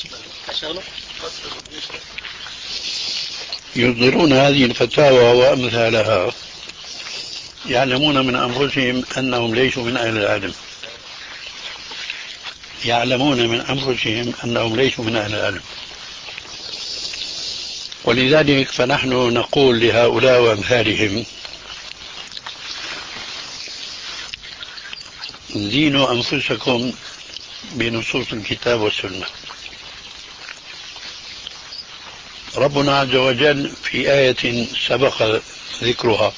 يصدرون هذه الفتاوى وأمثالها يعلمون من أنفسهم أنهم ليسوا من أهل العلم، يعلمون من أنفسهم أنهم ليسوا من أهل العلم. ولذلك فنحن نقول لهؤلاء وأمثالهم: زينوا أنفسكم بنصوص الكتاب والسنة. ربنا عز وجل في آية سبق ذكرها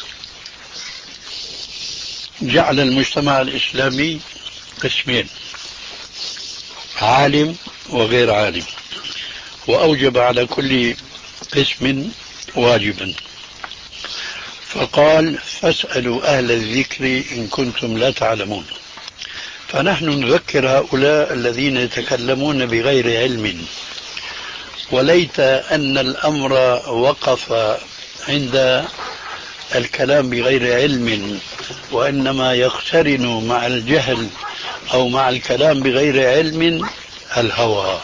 جعل المجتمع الإسلامي قسمين: عالم وغير عالم، وأوجب على كل قسم واجبا، فقال: فاسألوا أهل الذكر إن كنتم لا تعلمون. فنحن نذكر هؤلاء الذين يتكلمون بغير علم، وليت أن الأمر وقف عند الكلام بغير علم، وإنما يقترن مع الجهل أو مع الكلام بغير علم الهوى.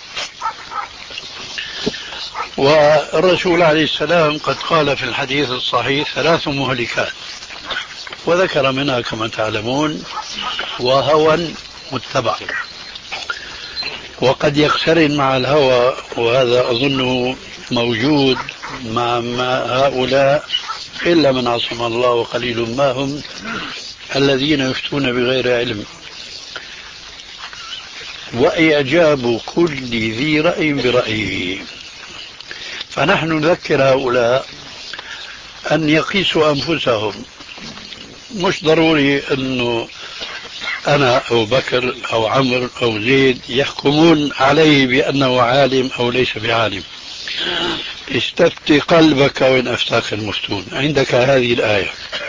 والرسول عليه السلام قد قال في الحديث الصحيح: ثلاث مهلكات، وذكر منها كما تعلمون: وهوى متبع. وقد يقترن مع الهوى، وهذا أظنه موجود مع هؤلاء إلا من عصم الله وقليل ما هم، الذين يفتون بغير علم، وإعجاب كل ذي رأي برأيه. فنحن نذكر هؤلاء أن يقيسوا أنفسهم. مش ضروري أنه أنا أو بكر أو عمرو أو زيد يحكمون عليه بأنه عالم أو ليس بعالم. استفتي قلبك وإن أفتاك المفتون. عندك هذه الآية: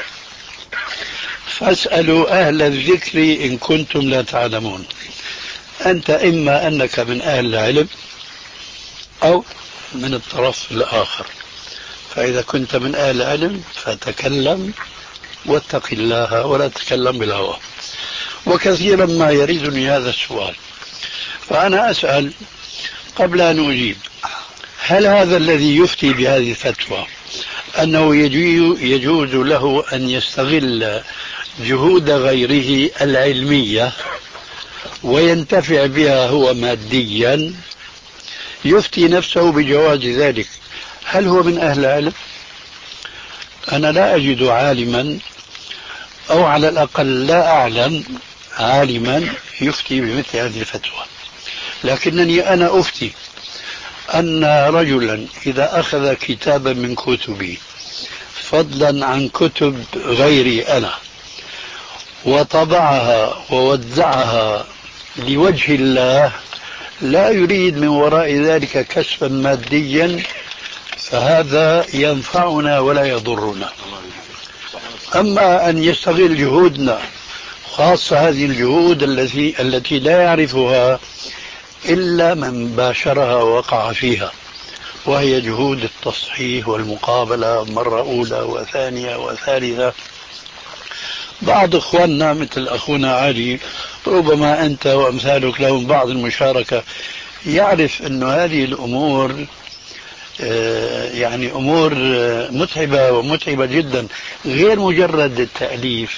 فاسألوا أهل الذكر إن كنتم لا تعلمون. أنت إما أنك من أهل العلم أو من الطرف الآخر، فإذا كنت من أهل العلم فتكلم واتق الله ولا تتكلم بالهوى. وكثيرا ما يريدني هذا السؤال، فأنا أسأل قبل أن أجيب: هل هذا الذي يفتي بهذه الفتوى أنه يجوز له أن يستغل جهود غيره العلمية وينتفع بها هو ماديا، يفتي نفسه بجواز ذلك، هل هو من أهل العلم؟ أنا لا أجد عالما، أو على الأقل لا أعلم عالما يفتي بمثل هذه الفتوى. لكنني أنا أفتي أن رجلا إذا أخذ كتابا من كتبي فضلا عن كتب غيري أنا وطبعها ووزعها لوجه الله لا يريد من وراء ذلك كسبا ماديا فهذا ينفعنا ولا يضرنا. أما أن يستغل جهودنا، خاصة هذه الجهود التي التي لا يعرفها إلا من باشرها ووقع فيها، وهي جهود التصحيح والمقابلة مرة أولى وثانية وثالثة. بعض إخواننا مثل أخونا علي، ربما أنت وأمثالك لهم بعض المشاركة، يعرف أن هذه الأمور يعني أمور متعبة ومتعبة جدا، غير مجرد التأليف.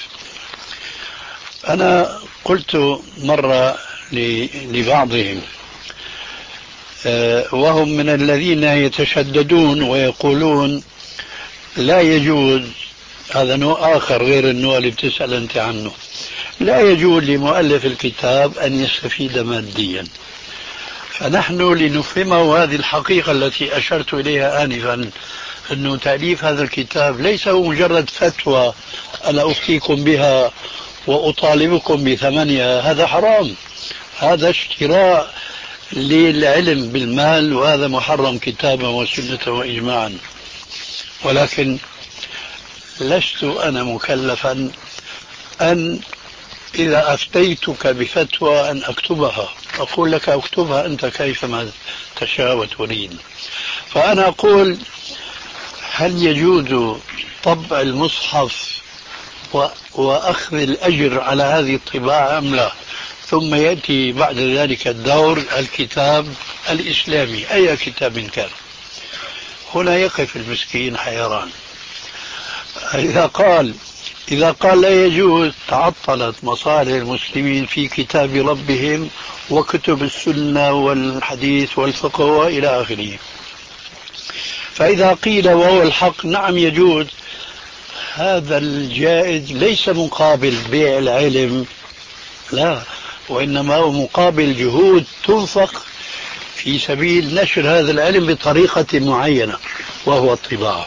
أنا قلت مرة لبعضهم وهم من الذين يتشددون ويقولون لا يجوز، هذا نوع آخر غير النوع اللي بتسأل أنت عنه، لا يجوز لمؤلف الكتاب أن يستفيد ماديا. فنحن لنفهمه هذه الحقيقة التي أشرت إليها آنفا، أنه تأليف هذا الكتاب ليس هو مجرد فتوى أنا أفتيكم بها وأطالبكم بثمنها، هذا حرام، هذا اشتراء للعلم بالمال، وهذا محرم كتابا وسنة وإجماعا. ولكن لست أنا مكلفا أن إذا أفتيتك بفتوى أن أكتبها، أقول لك أكتبها أنت كيفما تشاء وتريد. فأنا أقول هل يجوز طبع المصحف وأخذ الأجر على هذه الطباعة أم لا؟ ثم يأتي بعد ذلك الدور الكتاب الإسلامي أي كتاب كان. هنا يقف المسكين حيران. إذا قال إذا قال لا يجوز، تعطلت مصالح المسلمين في كتاب ربهم وكتب السنة والحديث والفقه وإلى آخره. فإذا قيل وهو الحق نعم يجوز، هذا الجائز ليس مقابل بيع العلم، لا، وإنما هو مقابل جهود تنفق في سبيل نشر هذا العلم بطريقة معينة وهو الطباعة.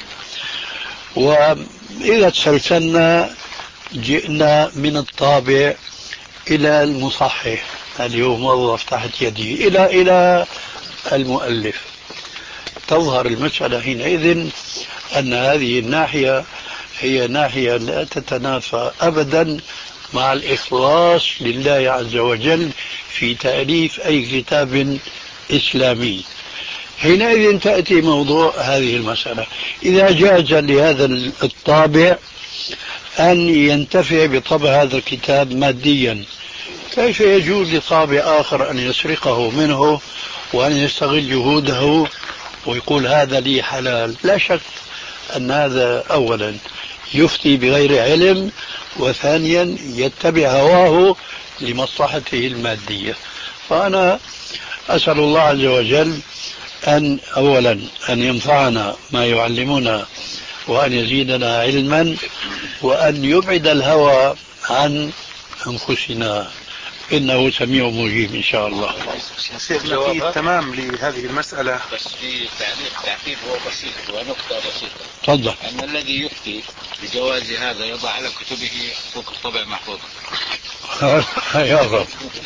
وإذا تسلسلنا جئنا من الطابع إلى المصحح اليوم موظف تحت يدي إلى إلى المؤلف، تظهر المسألة حينئذ أن هذه الناحية هي ناحية لا تتنافى أبدا مع الإخلاص لله عز وجل في تأليف أي كتاب إسلامي. حينئذ تأتي موضوع هذه المسألة، إذا جاز لهذا الطابع أن ينتفع بطبع هذا الكتاب ماديا، كيف يجوز لطابع آخر أن يسرقه منه وأن يستغل جهوده ويقول هذا لي حلال؟ لا شك أن هذا أولا يفتي بغير علم، وثانيا يتبع هواه لمصلحته المادية. فأنا أسأل الله عز وجل أن أولا أن ينفعنا ما يعلمنا وأن يزيدنا علما وأن يبعد الهوى عن أنفسنا، إنه سميع مجيب إن شاء الله. شيخنا في التمام لهذه المسألة بس في تعليق تعقيب هو بسيط ونقطة بسيطة. تفضل. أن الذي يفتي بجواز هذا يضع على كتبه حقوق الطبع محفوظة. يا رب.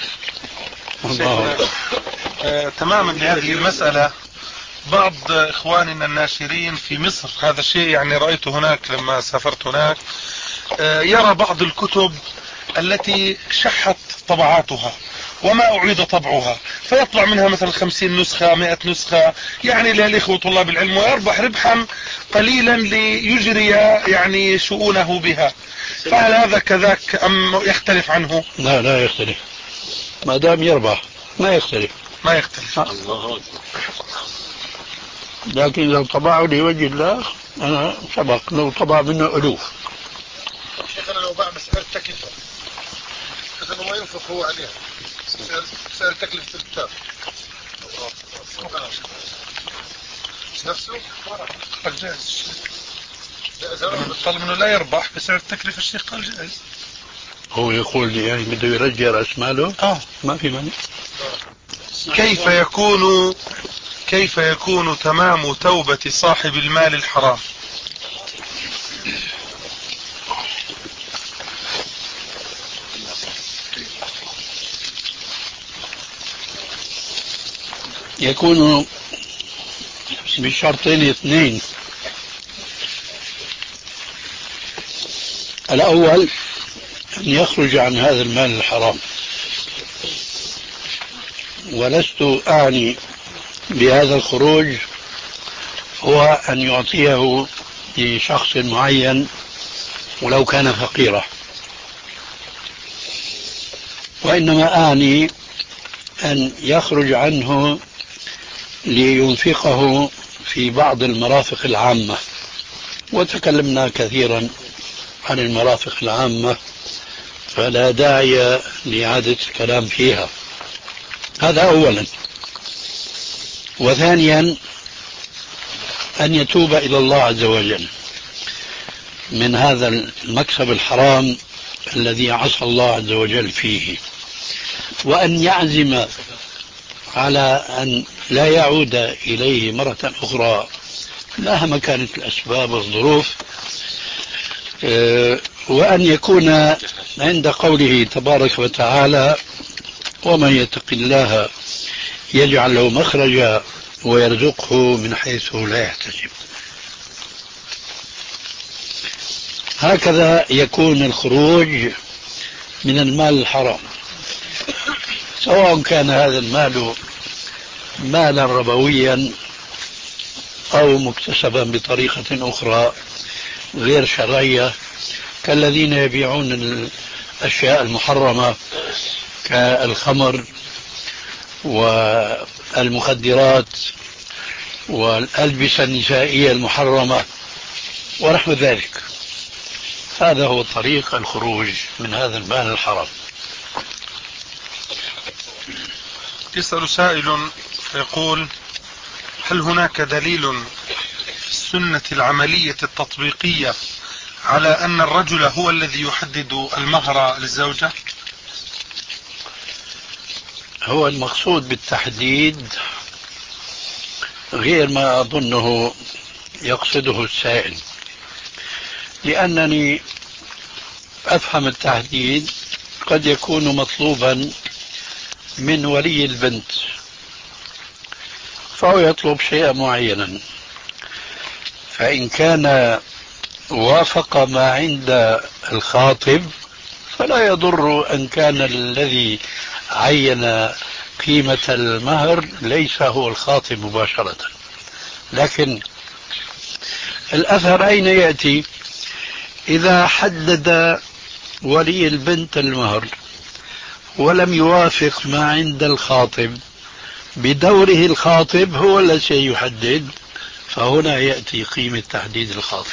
آه، تماما لهذه المسألة، بعض إخواننا الناشرين في مصر، هذا الشيء يعني رأيته هناك لما سافرت هناك، آه، يرى بعض الكتب التي شحت طبعاتها وما أعيد طبعها، فيطلع منها مثلا خمسين نسخة مئة نسخة يعني للإخوة طلاب العلم، ويربح ربحا قليلا ليجري يعني شؤونه بها. فهل هذا كذاك أم يختلف عنه؟ لا لا يختلف، ما دام يربح ما يختلف. ما يختلف. الله. لكن لو طبعوا لوجه الله أنا سبق لو طبع منه ألوف. شيخنا لو باع مسألة تكلفة إذا ما ينفق هو عليها سعر تكلفة الكتاب نفسه جائز. طالما انه لا يربح بسعر التكلفة، الشيخ قال جائز. هو يقول لي يعني بده يرجع رأس ماله؟ اه ما في مانع. كيف يكون كيف يكون تمام توبة صاحب المال الحرام؟ يكون بشرطين اثنين. الأول أن يخرج عن هذا المال الحرام، ولست أعني بهذا الخروج هو أن يعطيه لشخص معين ولو كان فقيرا، وإنما أعني أن يخرج عنه لينفقه في بعض المرافق العامة، وتكلمنا كثيرا عن المرافق العامة فلا داعي لإعادة الكلام فيها. هذا أولا. وثانيا أن يتوب إلى الله عز وجل من هذا المكسب الحرام الذي عصى الله عز وجل فيه، وأن يعزم على أن لا يعود إليه مرة أخرى مهما كانت الأسباب والظروف، وأن يكون عند قوله تبارك وتعالى: ومن يتق الله يجعل له مخرجا ويرزقه من حيث لا يحتسب. هكذا يكون الخروج من المال الحرام، سواء كان هذا المال مالا ربويا أو مكتسبا بطريقة أخرى غير شرعية، كالذين يبيعون الأشياء المحرمة كالخمر والمخدرات والألبسة النسائية المحرمة ونحو ذلك. هذا هو طريق الخروج من هذا المال الحرام. يسأل سائل فيقول: هل هناك دليل في السنة العملية التطبيقية على أن الرجل هو الذي يحدد المهر للزوجة؟ هو المقصود بالتحديد غير ما أظنه يقصده السائل، لأنني أفهم التحديد قد يكون مطلوبا من ولي البنت، فهو يطلب شيئا معينا، فإن كان وافق ما عند الخاطب فلا يضر أن كان الذي عين قيمة المهر ليس هو الخاطب مباشرة. لكن الأثر أين يأتي؟ إذا حدد ولي البنت المهر ولم يوافق ما عند الخاطب، بدوره الخاطب هو الذي سيحدد، فهنا يأتي قيمة تحديد الخاطب،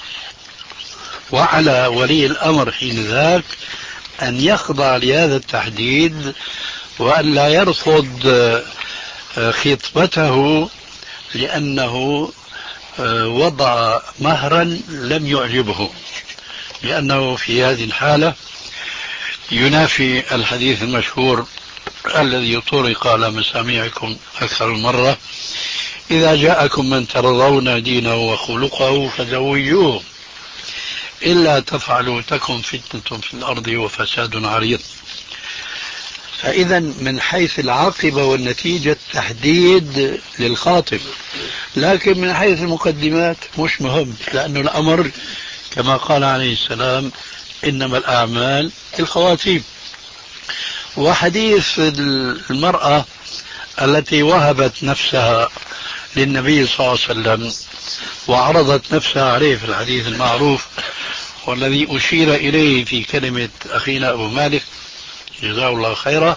وعلى ولي الأمر حين ذاك أن يخضع لهذا التحديد وأن لا يرفض خطبته لأنه وضع مهرا لم يعجبه، لأنه في هذه الحالة ينافي الحديث المشهور الذي طرق على مسامعكم أكثر مرة: إذا جاءكم من ترضون دينه وخلقه فزوجوه، إلا تفعلوا تكن فتنة في الأرض وفساد عريض. فإذا من حيث العاقبة والنتيجة تحديد للخاطب، لكن من حيث المقدمات مش مهم، لأنه الأمر كما قال عليه السلام: إنما الأعمال الخواتيم. وحديث المرأة التي وهبت نفسها للنبي صلى الله عليه وسلم وعرضت نفسها عليه في الحديث المعروف والذي أشير إليه في كلمة أخينا أبو مالك جزاه الله خيرا،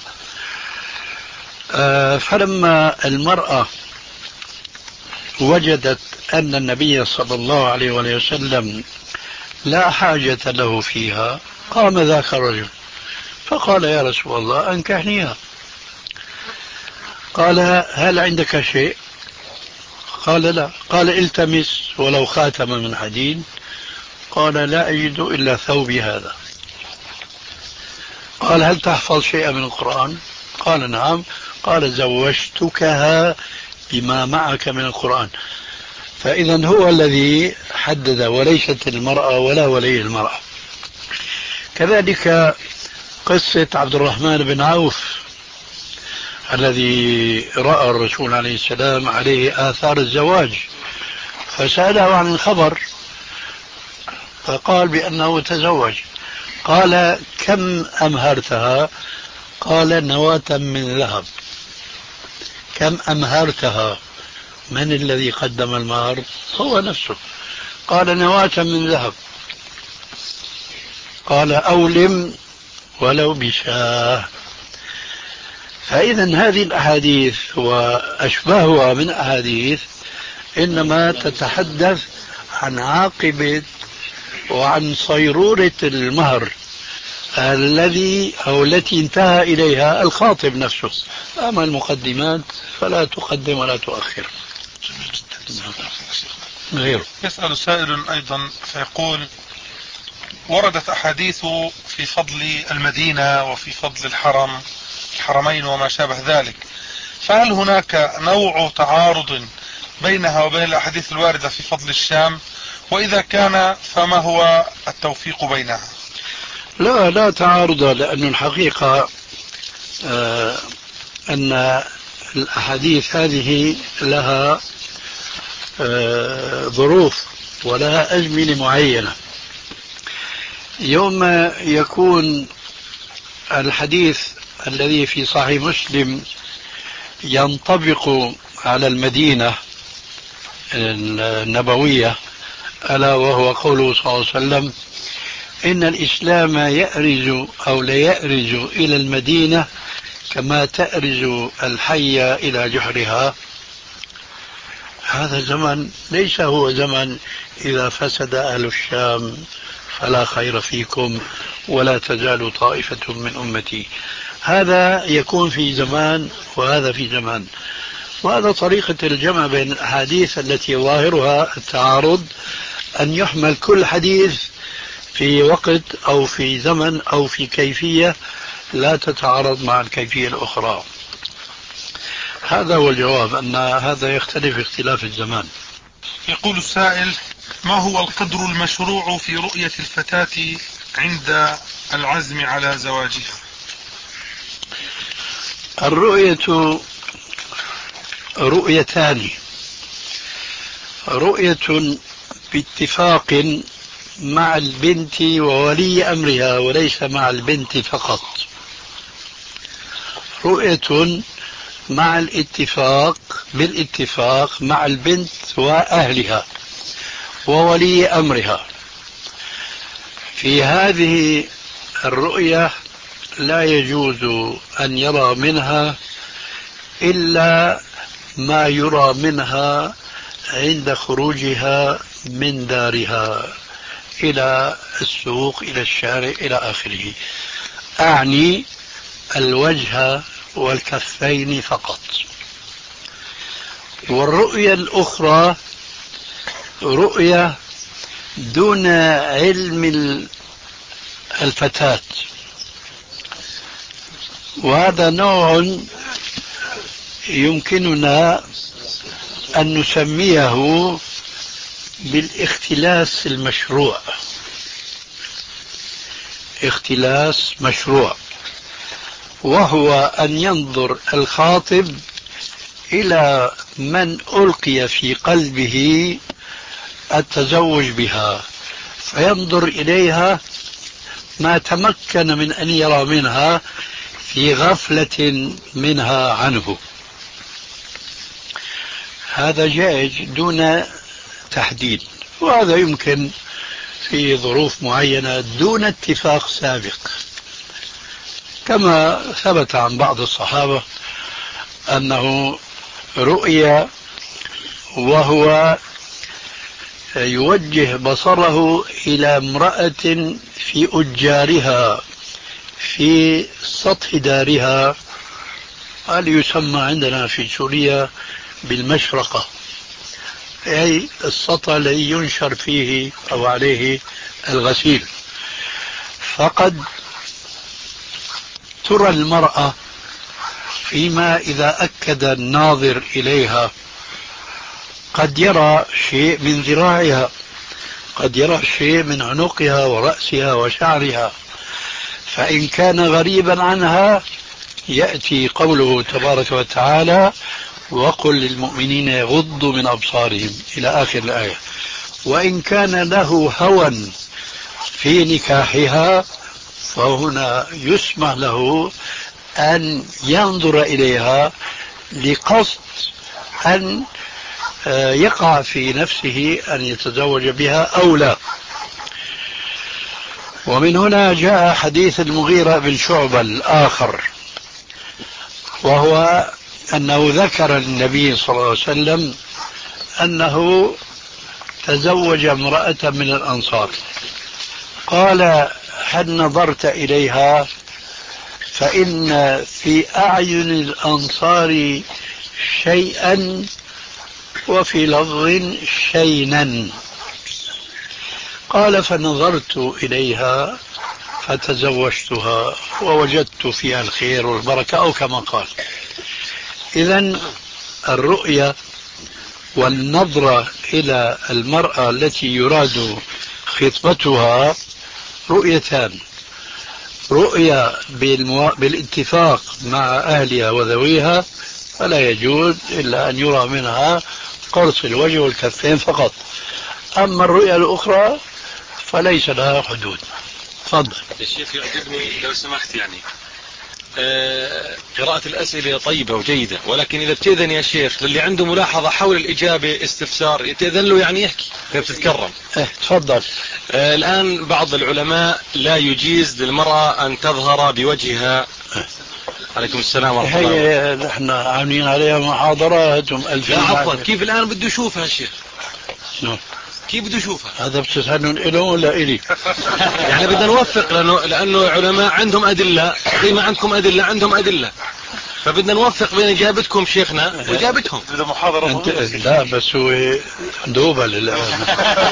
فلما المرأة وجدت أن النبي صلى الله عليه وسلم لا حاجة له فيها، قام ذاك الرجل فقال: يا رسول الله أنكحنيها. قال: هل عندك شيء؟ قال: لا. قال: التمس ولو خاتم من حديد. قال: لا أجد إلا ثوبي هذا. قال: هل تحفظ شيئا من القرآن؟ قال: نعم. قال: زوجتكها بما معك من القرآن. فإذا هو الذي حدد وليست المرأة ولا ولي المرأة. كذلك قصة عبد الرحمن بن عوف الذي رأى الرسول عليه السلام عليه آثار الزواج، فسأله عن الخبر فقال بأنه تزوج. قال: كم أمهرتها؟ قال: نواة من ذهب. كم أمهرتها؟ من الذي قدم المهر؟ هو نفسه. قال: نواة من ذهب. قال: أولم ولو بشاه. فإذا هذه الأحاديث وأشباهها من أحاديث إنما تتحدث عن عاقبة وعن صيرورة المهر الذي أو التي انتهى إليها الخاطب نفسه. أما المقدمات فلا تقدم ولا تؤخر. غيره. يسأل سائل أيضا فيقول: وردت أحاديث في فضل المدينة وفي فضل الحرم الحرمين وما شابه ذلك، فهل هناك نوع تعارض بينها وبين الأحاديث الواردة في فضل الشام؟ وإذا كان فما هو التوفيق بينها؟ لا لا تعارض، لأن الحقيقة آه أن الأحاديث هذه لها آه ظروف ولها أزمنة معينة. يوم يكون الحديث الذي في صحيح مسلم ينطبق على المدينة النبوية، ألا وهو قوله صلى الله عليه وسلم: إن الإسلام يأرج أو لا يأرج إلى المدينة كما تأرج الحية إلى جحرها. هذا زمن ليس هو زمن إذا فسد أهل الشام فلا خير فيكم ولا تزال طائفة من أمتي. هذا يكون في زمان وهذا في زمان. وهذا طريقة الجمع بين الأحاديث التي ظاهرها التعارض، أن يحمل كل حديث في وقت أو في زمن أو في كيفية لا تتعارض مع الكيفية الأخرى. هذا هو الجواب، أن هذا يختلف اختلاف الزمان. يقول السائل: ما هو القدر المشروع في رؤية الفتاة عند العزم على زواجها؟ الرؤية رؤيتان: رؤية باتفاق مع البنت وولي أمرها وليس مع البنت فقط، رؤية مع الاتفاق بالاتفاق مع البنت وأهلها وولي أمرها. في هذه الرؤية لا يجوز أن يرى منها إلا ما يرى منها عند خروجها من دارها إلى السوق إلى الشارع إلى آخره، أعني الوجه والكفين فقط. والرؤية الأخرى رؤية دون علم الفتاة، وهذا نوع يمكننا أن نسميه بالاختلاس المشروع. اختلاس مشروع، وهو أن ينظر الخاطب إلى من ألقي في قلبه التزوج بها، فينظر إليها ما تمكن من أن يرى منها في غفلة منها عنه. هذا جائز دون تحديد، وهذا يمكن في ظروف معينة دون اتفاق سابق، كما ثبت عن بعض الصحابة أنه رؤيا وهو يوجه بصره إلى امرأة في أجارها في سطح دارها، قال يسمى عندنا في سوريا بالمشرقة، أي السطح الذي ينشر فيه أو عليه الغسيل. فقد ترى المرأة فيما إذا أكد الناظر إليها قد يرى شيء من ذراعها، قد يرى شيء من عنقها ورأسها وشعرها، فإن كان غريبا عنها يأتي قوله تبارك وتعالى وقل للمؤمنين يغضوا من أبصارهم إلى آخر الآية. وإن كان له هوى في نكاحها فهنا يسمح له أن ينظر إليها لقصد أن يقع في نفسه أن يتزوج بها أو لا. ومن هنا جاء حديث المغيرة بن شعبة الآخر، وهو أنه ذكر النبي صلى الله عليه وسلم أنه تزوج امرأة من الأنصار، قال هل نظرت إليها؟ فإن في أعين الأنصار شيئا وفي لفظ شينا. قال فنظرت إليها فتزوجتها ووجدت فيها الخير والبركة أو كما قال. إذن الرؤية والنظرة إلى المرأة التي يراد خطبتها رؤيتان: رؤية بالاتفاق مع أهلها وذويها فلا يجوز إلا أن يرى منها قرص الوجه والكفين فقط، أما الرؤية الأخرى فليس لها حدود. تفضل. الشيخ يعجبني لو سمحت يعني آه قراءة الأسئلة طيبة وجيدة، ولكن إذا بتأذن يا شيخ للي عنده ملاحظة حول الإجابة استفسار يتأذن له يعني يحكي بتتكرم. اه تفضل. آه الآن بعض العلماء لا يجيز للمرأة أن تظهر بوجهها. عليكم السلام ورحمة الله. هي نحن عاملين عليها محاضرات ألفين. لا عفوا، كيف الآن بده يشوفها الشيخ؟ نعم. كيف بده يشوفها؟ هذا بتسألون إله ولا إلي؟ يعني بدنا نوفق لأنه لأنه علماء عندهم أدلة زي ما عندكم أدلة عندهم أدلة، فبدنا نوفق بين إجابتكم شيخنا وإجابتهم. بدنا محاضرة. لا بس هو دوبة للآن.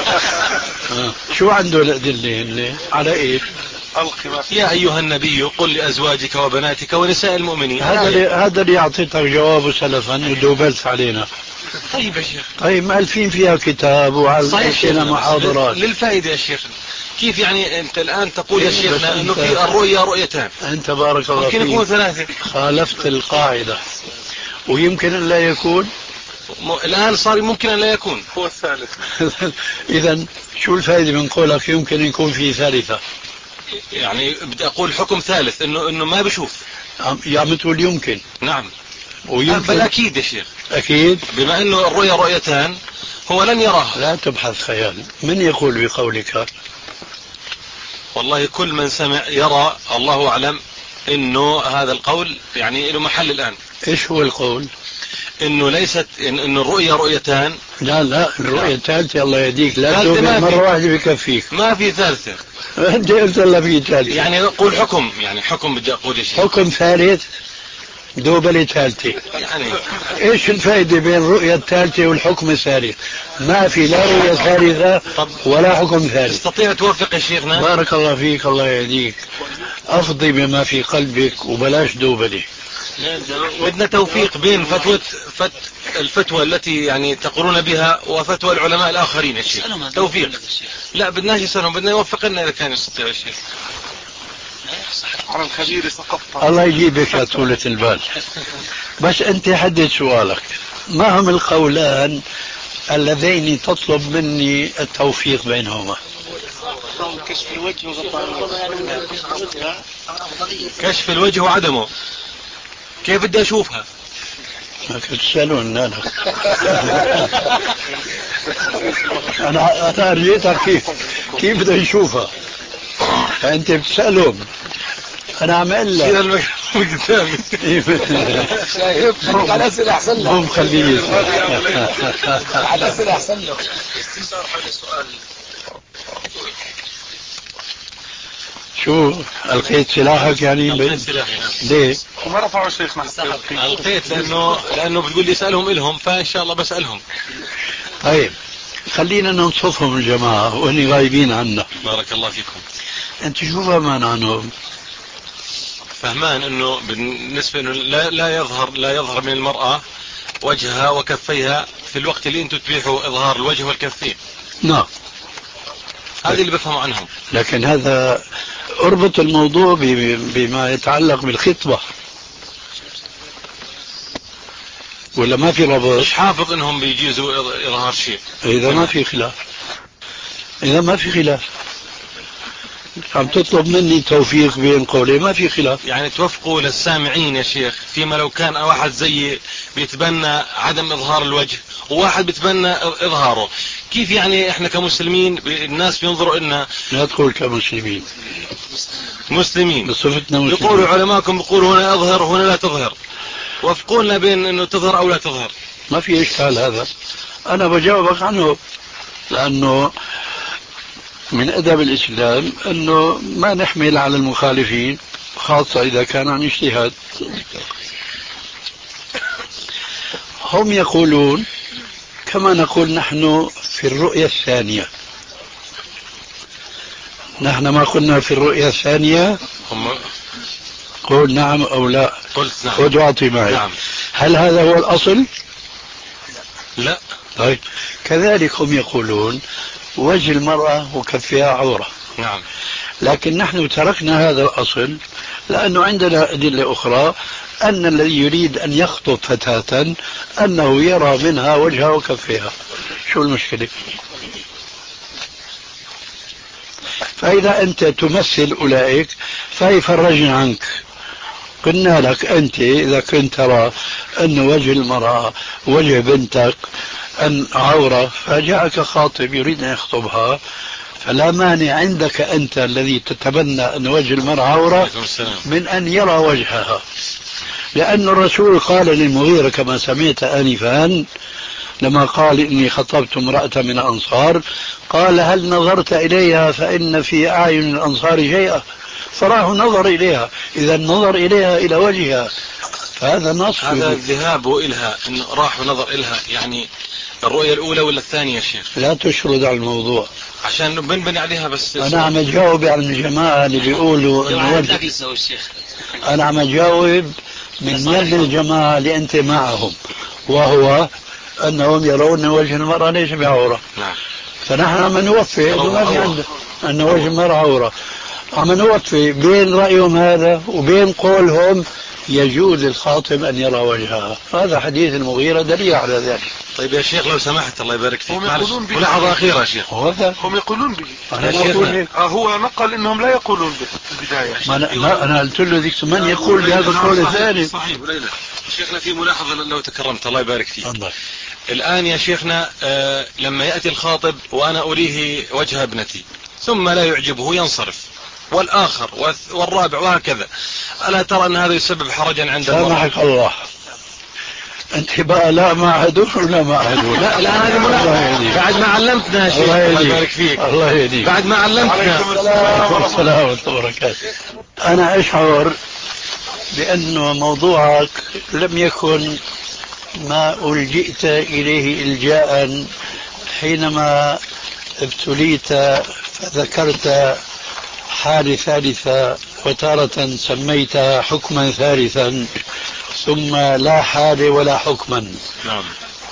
شو عنده الأدلة اللي على إيه؟ يا أيها النبي قل لأزواجك وبناتك ونساء المؤمنين. هذا اللي هذا اللي أعطيتك جوابه سلفا ودوبلت علينا. طيب يا شيخ. طيب مألفين فيها كتاب وعلى محاضرات للفائدة يا شيخ. كيف يعني أنت الآن تقول يا شيخنا أنه في الرؤيا رؤيتان؟ أنت بارك الله فيك ممكن يكون ثلاثة. خالفت القاعدة ويمكن أن لا يكون. الآن صار ممكن أن لا يكون هو الثالث. إذا شو الفائدة من قولك يمكن يكون في ثالثة؟ يعني بدي أقول حكم ثالث إنه إنه ما بشوف. يا عم تقول يمكن. نعم. ويمكن. بل أكيد يا شيخ. أكيد. بما إنه الرؤيا رؤيتان هو لن يراها. لا تبحث خيال. من يقول بقولك؟ والله كل من سمع يرى، الله أعلم إنه هذا القول يعني له محل الآن. إيش هو القول؟ إنه ليست إنه الرؤيا رؤيتان. لا لا الرؤيا الثالثة الله يهديك لا تقول مرة واحدة بكفيك. ما في ثالثة. أنت قلت الله في ثالثة. يعني أقول حكم يعني حكم بدي أقول يا شيخ. حكم ثالث دوبلة ثالثة. يعني ايش الفائدة بين الرؤية الثالثة والحكم الثالث؟ ما في لا رؤية ثالثة ولا حكم ثالث. تستطيع توفق يا شيخنا؟ بارك الله فيك الله يهديك. افضي بما في قلبك وبلاش دوبلة. بدنا توفيق بين فتوى فت الفتوى التي يعني تقولون بها وفتوى العلماء الآخرين يا شيخ. توفيق. لا بدناش يسألهم، بدنا يوفق لنا إذا كان يستطيع يا شيخ. على الخبير سقطت. الله يجيبك يا طولة البال. بس أنت حدد سؤالك، ما هم القولان اللذين تطلب مني التوفيق بينهما؟ كشف الوجه وغطاء. كشف الوجه وعدمه. كيف بدي أشوفها؟ ما كنت تسألون أنا. أنا أنا أرجيتك كيف كيف بدي يشوفها؟ فأنت بتسألهم أنا عمل لك قدامي شايف على الأسئلة أحسن لك. مو مخليه على الأسئلة أحسن لك. استفسار حول سؤال. شو ألقيت سلاحك يعني؟ ألقيت سلاحي. ليه؟ ما رفعوا شيخنا. ألقيت لأنه لأنه بتقول لي اسألهم إلهم، فإن شاء الله بسألهم. طيب خلينا ننصفهم الجماعة وإني غايبين عنا. بارك الله فيكم. أنت شو فهمان عنهم؟ فهمان إنه بالنسبة إنه لا لا يظهر لا يظهر من المرأة وجهها وكفيها في الوقت اللي أنتم تبيحوا إظهار الوجه والكفين. نعم. هذه اللي بفهموا عنهم. لكن هذا اربط الموضوع بما يتعلق بالخطبة. ولا ما في ربط؟ مش حافظ انهم بيجيزوا اظهار شيء. اذا ما في خلاف، اذا ما في خلاف عم تطلب مني توفيق بين قولي، ما في خلاف. يعني توفقوا للسامعين يا شيخ فيما لو كان واحد زي بيتبنى عدم اظهار الوجه وواحد بيتبنى اظهاره، كيف يعني احنا كمسلمين الناس بينظروا لنا؟ لا تقول كمسلمين، مسلمين بصفتنا مسلمين. يقولوا علماءكم بيقولوا هنا اظهر وهنا لا تظهر، وفقونا بين انه تظهر او لا تظهر. ما في اشكال هذا، انا بجاوبك عنه، لانه من ادب الاسلام انه ما نحمل على المخالفين، خاصة اذا كان عن اجتهاد. هم يقولون كما نقول نحن في الرؤية الثانية. نحن ما قلنا في الرؤية الثانية؟ هم قول نعم او لا. قلت نعم. خذ واعطي معي. نعم. هل هذا هو الاصل؟ لا. طيب كذلك هم يقولون وجه المرأة وكفها عورة. نعم. لكن نحن تركنا هذا الأصل لأنه عندنا أدلة أخرى أن الذي يريد أن يخطب فتاة أنه يرى منها وجهها وكفها. شو المشكلة؟ فإذا أنت تمثل أولئك فيفرجن عنك. قلنا لك أنت إذا كنت ترى أن وجه المرأة وجه بنتك أن عورة فجاءك خاطب يريد أن يخطبها، فلا مانع عندك أنت الذي تتبنى أن وجه المرأة عورة من أن يرى وجهها، لأن الرسول قال للمغيرة كما سمعت آنفا لما قال إني خطبت امرأة من الأنصار، قال هل نظرت إليها فإن في أعين الأنصار شيئا، فراه نظر إليها، إذا نظر إليها إلى وجهها، فهذا نص. هذا الذهاب إلها إن راح ونظر إلها، يعني الرؤية الأولى ولا الثانية يا شيخ؟ لا تشرد على الموضوع عشان بنبني عليها بس. أنا عم أجاوب على الجماعة اللي بيقولوا إنه وجه. أنا عم أجاوب من يد الجماعة اللي أنت معهم، وهو أنهم يرون وجه المرأة ليس بعورة. نعم. فنحن عم نوفي إنه ما في عندنا أن وجه المرأة عورة، عم نوفي بين رأيهم هذا وبين قولهم يجوز للخاطب أن يرى وجهها. هذا حديث المغيرة دليل على ذلك. طيب يا شيخ لو سمحت الله يبارك فيك، هم يقولون به. ملاحظة أخيرة يا شيخ. هم يقولون به. أنا أقول آه هو نقل إنهم لا يقولون به في البداية. ما أنا, ما أنا قلت له ذيك من يقول بهذا القول الثاني. صحيح. شيخنا في ملاحظة لو تكرمت الله يبارك فيك. الله. الآن يا شيخنا آه لما يأتي الخاطب وأنا أريه وجه ابنتي ثم لا يعجبه ينصرف، والآخر والرابع وهكذا، ألا ترى أن هذا يسبب حرجا عند المرأة؟ سامحك الله، أنت بقى لا معهدون ولا معهدون. لا لا هذا ملاحظة بعد ما علمتنا يا شيخ. الله يبارك فيك. الله يهديك. بعد ما علمتنا. السلام ورحمة الله وبركاته. أنا أشعر بأن موضوعك لم يكن ما ألجئت إليه إلجاء حينما ابتليت فذكرت حال ثالثة، وتارة سميت حكما ثالثا، ثم لا حال ولا حكما. نعم.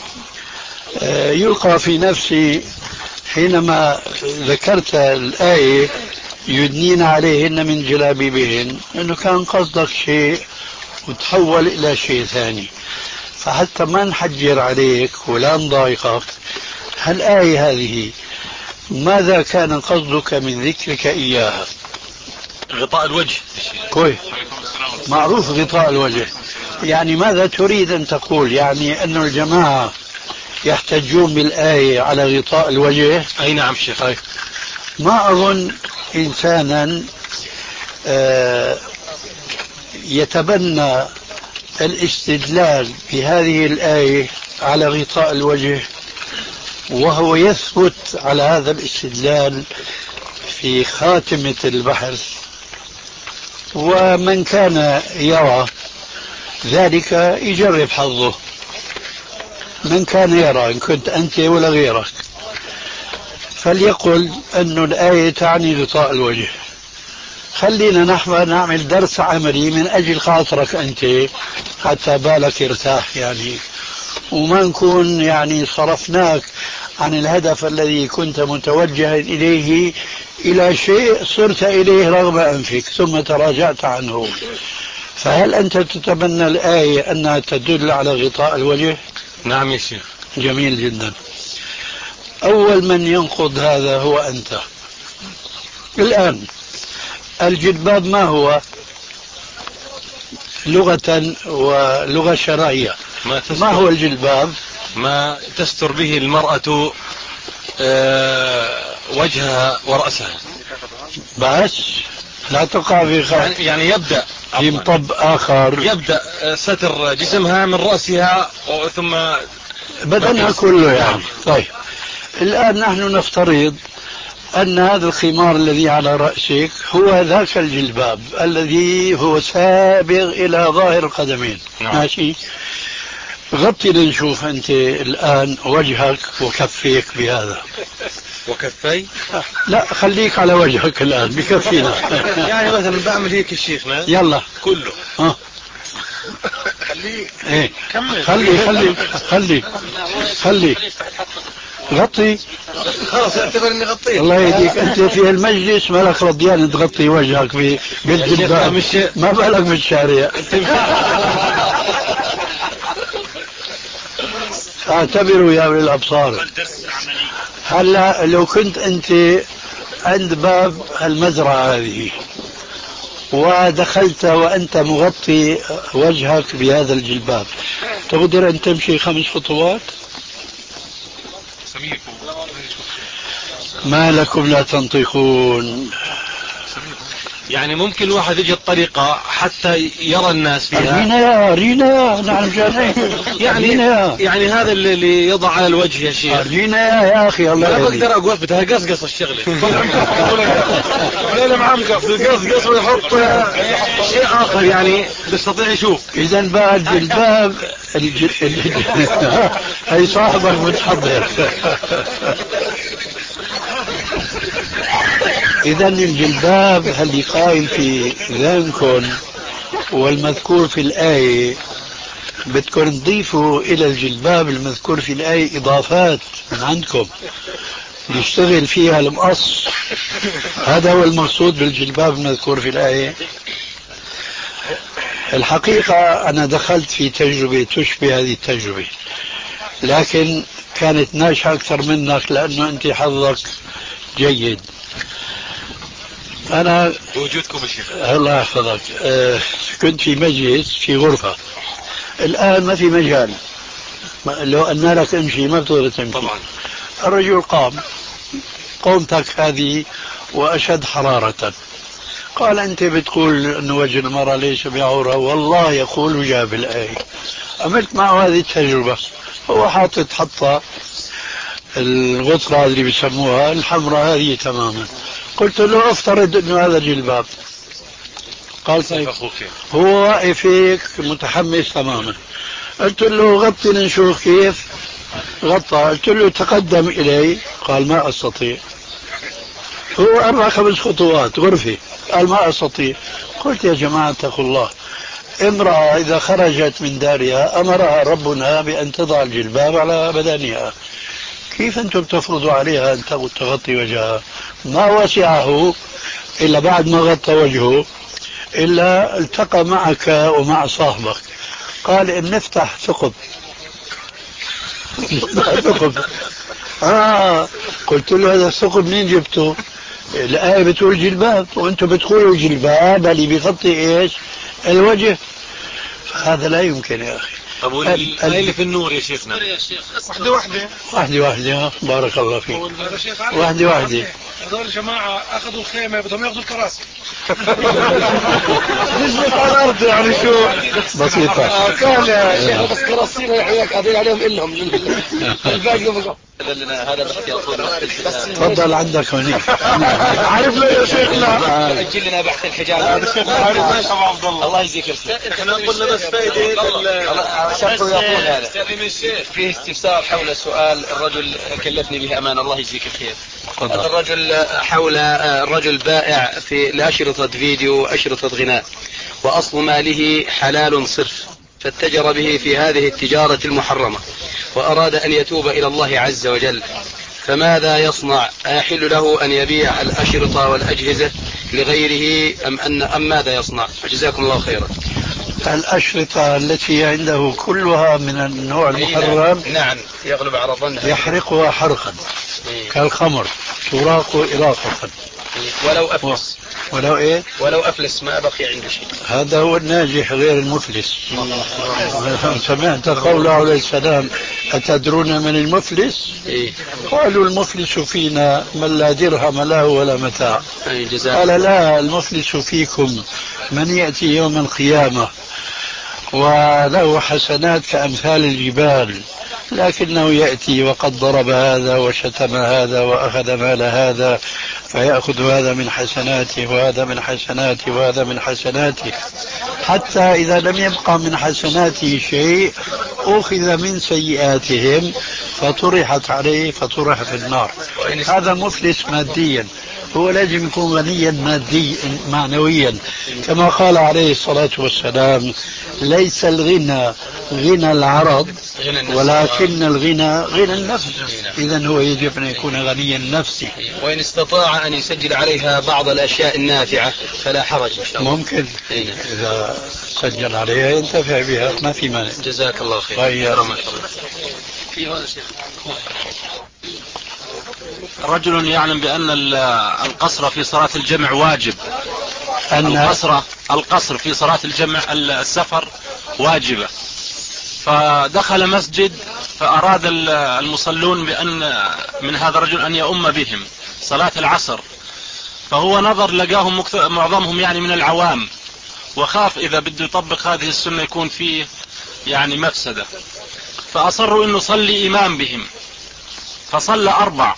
يلقى في نفسي حينما ذكرت الآية يدنين عليهن من جلابيبهن أنه كان قصدك شيء وتحول إلى شيء ثاني، فحتى ما نحجر عليك ولا نضايقك، هالآية هذه ماذا كان قصدك من ذكرك إياها؟ غطاء الوجه. كويس، معروف غطاء الوجه، يعني ماذا تريد أن تقول؟ يعني أن الجماعة يحتجون بالآية على غطاء الوجه؟ أي نعم شيخ. طيب. ما أظن إنسانا يتبنى الاستدلال بهذه الآية على غطاء الوجه وهو يثبت على هذا الاستدلال في خاتمة البحث، ومن كان يرى ذلك يجرب حظه، من كان يرى إن كنت أنت ولا غيرك فليقل أن الآية تعني غطاء الوجه. خلينا نحن نعمل درس عملي من أجل خاطرك أنت حتى بالك يرتاح يعني، وما نكون يعني صرفناك عن الهدف الذي كنت متوجها إليه إلى شيء صرت إليه رغم أنفك ثم تراجعت عنه. فهل أنت تتبنى الآية أنها تدل على غطاء الوجه؟ نعم يا شيخ. جميل جدا. أول من ينقض هذا هو أنت. الآن الجلباب ما هو لغة ولغة شرعية؟ ما, ما هو الجلباب؟ ما تستر به المرأة أه وجهها ورأسها بس لا تقع في خطأ. يعني, يعني يبدأ في مطب آخر، يبدأ ستر جسمها من رأسها ثم بدنها كله يعني. طيب الآن نحن نفترض أن هذا الخمار الذي على رأسك هو ذاك الجلباب الذي هو سابغ إلى ظاهر القدمين. نعم. ماشي. غطي لنشوف أنت الآن وجهك وكفيك بهذا. وكفي؟ لا خليك على وجهك الآن بكفينا. يعني مثلا بعمل هيك الشيخنا يلا كله. ها خليه ايه كمل. خلي خلي خلي خلي غطي. خلاص اعتبر اني غطيت. الله يهديك، انت في المجلس مالك رضيان تغطي وجهك في بالجلباب، ما بالك بالشارع. اعتبروا يا اولي الابصار. هلا لو كنت انت عند باب المزرعة هذه ودخلت وأنت مغطي وجهك بهذا الجلباب، تقدر أن تمشي خمس خطوات؟ ما لكم لا تنطقون؟ يعني ممكن الواحد يجي الطريقة حتى يرى الناس فيها. أرينا يا أرينا نعم جاني. يعني يعني هذا اللي يضع على الوجه يا شيخ. أرينا يا أخي الله لا بقدر أقول بدها قصقص الشغلة. ولا معمقة في القصقص ويحط شيء آخر يعني بيستطيع يشوف. إذا بقى الجلباب الجل... هي صاحبك متحضر. إذا الجلباب اللي قائم في ذهنكم والمذكور في الآية بدكم تضيفوا إلى الجلباب المذكور في الآية إضافات من عندكم يشتغل فيها المقص. هذا هو المقصود بالجلباب المذكور في الآية. الحقيقة أنا دخلت في تجربة تشبه هذه التجربة، لكن كانت ناجحة أكثر منك لأنه أنت حظك جيد. أنا وجودكم الشيخ الله يحفظك. أه كنت في مجلس في غرفة، الآن ما في مجال، لو أن لك امشي ما بتقدر تمشي طبعا. الرجل قام قومتك هذه وأشد حرارة، قال أنت بتقول أن وجه المرأة ليس بعورة، والله يقول وجاب الآية. عملت معه هذه التجربة، هو حاطط حطة الغطرة اللي بيسموها الحمراء هذه تماما. قلت له افترض انه هذا جلباب. قال طيب. هو واقف هيك متحمس تماما. قلت له غطي نشوف كيف. غطى. قلت له تقدم الي. قال ما استطيع. هو اربع خمس خطوات غرفة. قال ما استطيع. قلت يا جماعة اتقوا الله، امرأة اذا خرجت من دارها امرها ربنا بان تضع الجلباب على بدنها، كيف أنتم تفرضوا عليها أن تغطي وجهها؟ ما وسعه إلا بعد ما غطى وجهه إلا التقى معك ومع صاحبك. قال إن نفتح ثقب. ثقب. آه قلت له هذا الثقب منين جبته؟ الآية بتقول جلباب وأنتم بتقولوا جلباب اللي بيغطي إيش؟ الوجه. هذا لا يمكن يا أخي. طب واللي في النور يا شيخنا؟ واحدة واحدة واحدة واحدة. بارك الله فيك. واحدة واحدة. هذول الجماعة أخذوا الخيمة بدهم يأخذوا الكراسي. نزلت على الأرض يعني شو بسيطة. كان يا شيخ بس كراسينا يحياك قاعدين عليهم إلهم الباقي بقى. هذا بس تفضل عندك هناك. عارف له يا شيخنا أجل لنا بحث الحجاب. الله يجزيك الخير. احنا قلنا بس فائدة شرطه يقول هذا فيه استفسار حول سؤال الرجل كلفني به أمان. الله يجزيك الخير. هذا الرجل حول الرجل بائع في لأشرطة فيديو أشرطة غناء، وأصل ماله حلال صرف، فاتجر به في هذه التجارة المحرمة وأراد أن يتوب إلى الله عز وجل، فماذا يصنع؟ أيحل له أن يبيع الأشرطة والأجهزة لغيره أم, أن أم ماذا يصنع؟ جزاكم الله خيرا. الأشرطة التي عنده كلها من النوع المحرم نعم يغلب على ظنها يحرقها حرقا إيه. كالخمر تراق إراقة إيه. ولو أفلس ولو إيه ولو أفلس ما بقي عنده شيء. هذا هو الناجح غير المفلس. سمعت قوله عليه السلام أتدرون من المفلس؟ إيه؟ قالوا المفلس فينا من لا درهم له ولا متاع. إيه قال لا، المفلس فيكم من يأتي يوم القيامة وله حسنات كأمثال الجبال، لكنه يأتي وقد ضرب هذا وشتم هذا وأخذ مال هذا، فيأخذ هذا من حسناته وهذا من حسناته وهذا من حسناته، حتى إذا لم يبقى من حسناته شيء أخذ من سيئاتهم فطرحت عليه فطرح في النار. هذا مفلس ماديا، هو لازم يكون غنيا ماديا معنويا، كما قال عليه الصلاة والسلام ليس الغنى غنى العرض ولكن الغنى غنى النفس. إذن هو يجب أن يكون غنيا النفس. وإن استطاع أن يسجل عليها بعض الأشياء النافعة فلا حرج إن شاء الله. ممكن إذا سجل عليها ينتفع بها ما في مانع. جزاك الله خير. في هذا شيخ رجل يعلم بأن القصر في صلاة الجمع واجب، أن القصر القصر في صلاة الجمع السفر واجبة، فدخل مسجد فأراد المصلون بأن من هذا الرجل أن يؤم بهم صلاة العصر، فهو نظر لقاهم معظمهم يعني من العوام، وخاف إذا بده يطبق هذه السنة يكون فيه يعني مفسدة، فأصروا أنه صلي إمام بهم، فصلى أربع.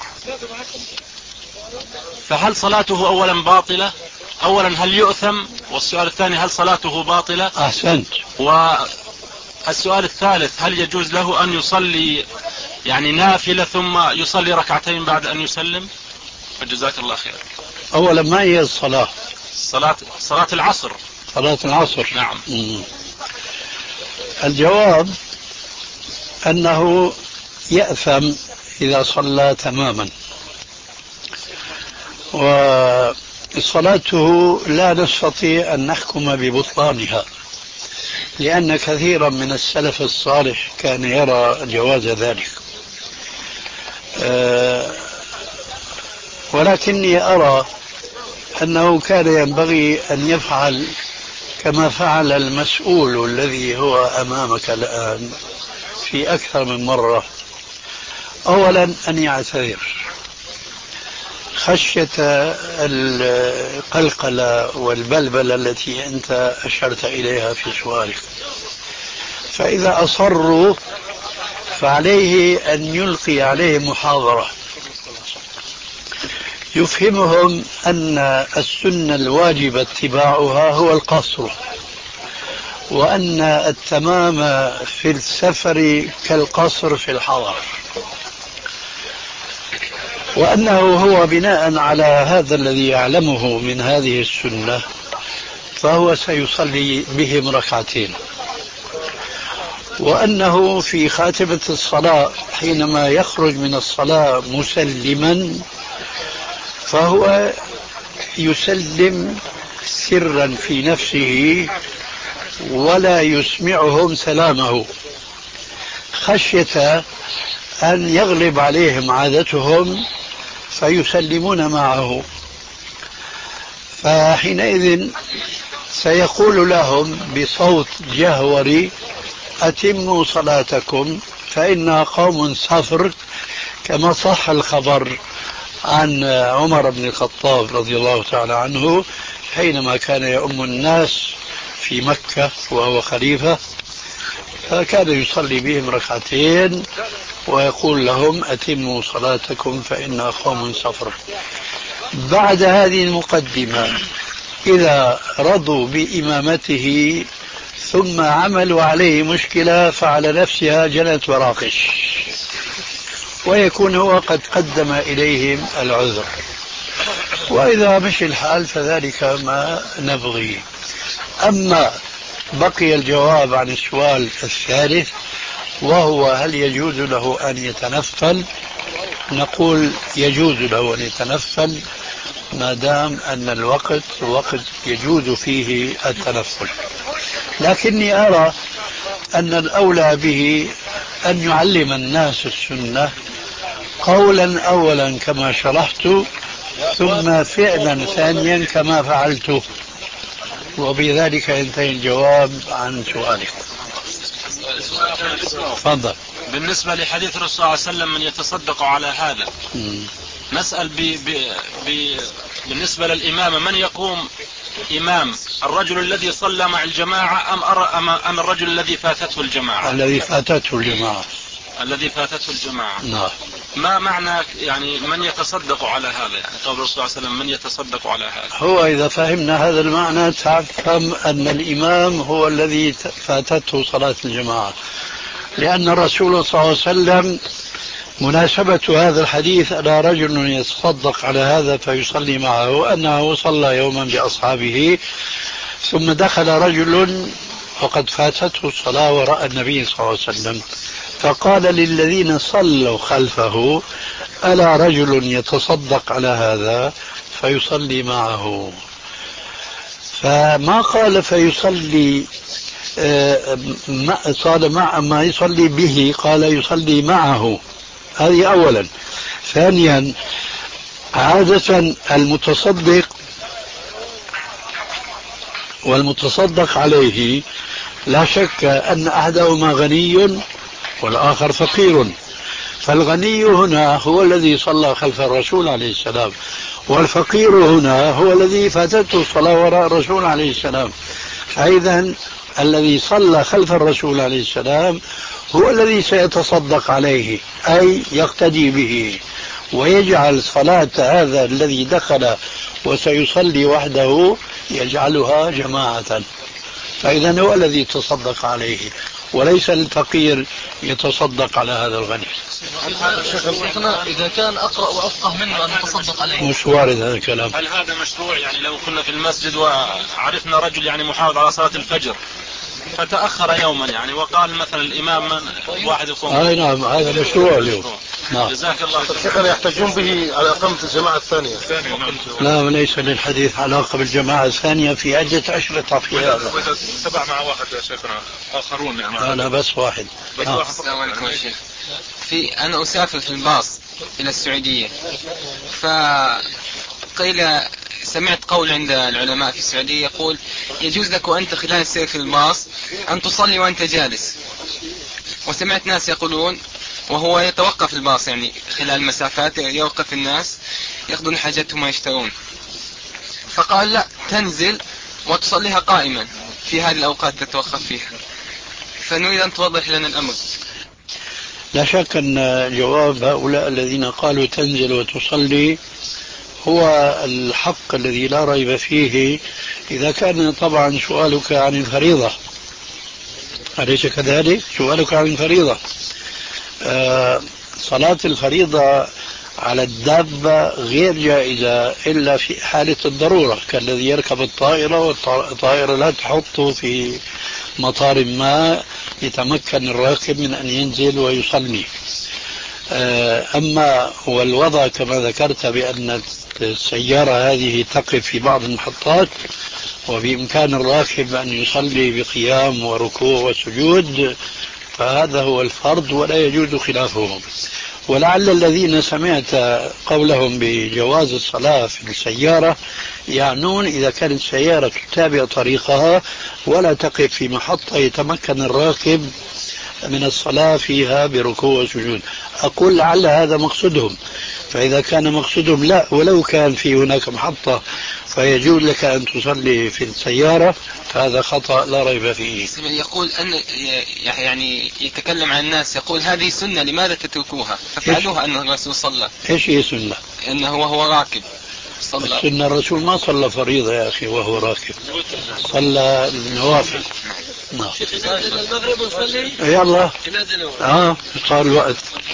فهل صلاته أولا باطلة؟ أولا هل يؤثم؟ والسؤال الثاني هل صلاته باطلة؟ أحسنت. والسؤال الثالث هل يجوز له أن يصلي يعني نافلة ثم يصلي ركعتين بعد أن يسلم؟ فجزاك الله خير. أولا ما هي الصلاة؟ صلاة صلاة العصر. صلاة العصر. نعم. مم. الجواب أنه يأثم إذا صلى تماما، وصلاته لا نستطيع أن نحكم ببطلانها، لأن كثيرا من السلف الصالح كان يرى جواز ذلك، أه ولكني أرى أنه كان ينبغي أن يفعل كما فعل المسؤول الذي هو أمامك الآن في أكثر من مرة. أولا أن يعتذر خشية القلقلة والبلبلة التي أنت أشرت إليها في سؤالك، فإذا أصروا فعليه أن يلقي عليهم محاضرة يفهمهم أن السنة الواجب اتباعها هو القصر، وأن التمام في السفر كالقصر في الحضر، وأنه هو بناء على هذا الذي يعلمه من هذه السنة فهو سيصلي بهم ركعتين، وأنه في خاتمة الصلاة حينما يخرج من الصلاة مسلما فهو يسلم سرا في نفسه ولا يسمعهم سلامه، خشية أن يغلب عليهم عادتهم فيسلمون معه، فحينئذ سيقول لهم بصوت جهوري أتموا صلاتكم فإنا قوم صفر، كما صح الخبر عن عمر بن الخطاب رضي الله تعالى عنه حينما كان يؤم الناس في مكة وهو خليفة، فكان يصلي بهم ركعتين ويقول لهم أتموا صلاتكم فإنا قوم صفر. بعد هذه المقدمة إذا رضوا بإمامته ثم عملوا عليه مشكلة فعلى نفسها جنت وراقش، ويكون هو قد قدم إليهم العذر، وإذا مشي الحال فذلك ما نبغي. أما بقي الجواب عن السؤال الثالث وهو هل يجوز له أن يتنفل، نقول يجوز له أن يتنفل ما دام أن الوقت وقت يجوز فيه التنفل، لكني أرى أن الأولى به أن يعلم الناس السنة قولا أولا كما شرحت، ثم فعلا ثانيا كما فعلت، وبذلك ينتهي الجواب عن سؤالك. تفضل. بالنسبة لحديث الرسول صلى الله عليه وسلم من يتصدق على هذا، م. نسأل ب... ب... ب... بالنسبة للإمام من يقوم إمام، الرجل الذي صلى مع الجماعة أم, أر... أم... أم الرجل الذي فاتته الجماعة؟ الذي فاتته الجماعة. الذي فاتته الجماعة. نعم. ما معنى يعني من يتصدق على هذا؟ يعني قول الرسول صلى الله عليه وسلم من يتصدق على هذا. هو إذا فهمنا هذا المعنى تفهم أن الإمام هو الذي فاتته صلاة الجماعة، لأن الرسول صلى الله عليه وسلم مناسبة هذا الحديث أن رجل يتصدق على هذا فيصلي معه، أنه صلى يوما بأصحابه ثم دخل رجل وقد فاتته الصلاة وراء النبي صلى الله عليه وسلم، فقال للذين صلوا خلفه: ألا رجل يتصدق على هذا فيصلي معه؟ فما قال فيصلي صار مع ما يصلي به، قال يصلي معه. هذه أولا. ثانيا، عادة المتصدق والمتصدق عليه لا شك أن أحدهما غني والآخر فقير، فالغني هنا هو الذي صلى خلف الرسول عليه السلام، والفقير هنا هو الذي فاتته الصلاة وراء الرسول عليه السلام. فإذا الذي صلى خلف الرسول عليه السلام هو الذي سيتصدق عليه، أي يقتدي به ويجعل صلاة هذا الذي دخل وسيصلي وحده يجعلها جماعة، فإذا هو الذي يتصدق عليه وليس الفقير يتصدق على هذا الغني. شيخنا إذا كان أقرأ وأفقه منه أن يتصدق عليه مش وارد هذا الكلام. هل هذا مشروع؟ يعني لو كنا في المسجد وعرفنا رجل يعني محافظ على صلاة الفجر فتأخر يوما يعني وقال مثلا الإمام من واحد يقوم. آه نعم، هذا مشروع اليوم. نعم. جزاك الله خير. شيخنا يحتاجون به على إقامة الجماعة الثانية. لا، ليس للحديث علاقة بالجماعة الثانية، في عدة أشرطة في هذا. وإذا تبع مع واحد يا شيخنا آخرون يعني. لا لا، بس واحد. آه. السلام عليكم يا شيخ. في أنا أسافر في الباص إلى السعودية، فقيل سمعت قول عند العلماء في السعودية يقول يجوز لك وأنت خلال السير في الباص أن تصلي وأنت جالس، وسمعت ناس يقولون وهو يتوقف الباص يعني خلال المسافات يوقف الناس يأخذون حاجتهم ويشترون، فقال لا، تنزل وتصليها قائما في هذه الأوقات تتوقف فيها، فنريد أن توضح لنا الأمر. لا شك أن جواب هؤلاء الذين قالوا تنزل وتصلي هو الحق الذي لا ريب فيه، إذا كان طبعا سؤالك عن الفريضة، أليس كذلك؟ سؤالك عن الفريضة. آه صلاة الفريضة على الدابة غير جائزة إلا في حالة الضرورة، كالذي يركب الطائرة والطائرة لا تحطه في مطار ما يتمكن الراكب من أن ينزل ويصلي. أما والوضع كما ذكرت بأن السيارة هذه تقف في بعض المحطات وبإمكان الراكب أن يصلي بقيام وركوع وسجود، فهذا هو الفرض ولا يجوز خلافه. ولعل الذين سمعت قولهم بجواز الصلاة في السيارة يعنون إذا كانت السيارة تتابع طريقها ولا تقف في محطة يتمكن الراكب من الصلاة فيها بركوع وسجود. أقول لعل هذا مقصودهم، فإذا كان مقصودهم لا، ولو كان في هناك محطة فيجوز لك أن تصلي في السيارة، فهذا خطأ لا ريب فيه. يقول أن يعني يتكلم عن الناس يقول هذه سنة لماذا تتركوها، ففعلوها أن الرسول صلى. إيش هي سنة؟ أنه وهو راكب صلى. السنة الرسول ما صلى فريضة يا أخي وهو راكب، صلى النوافل. نعم. المغرب نصلي. يلا. اه صار الوقت.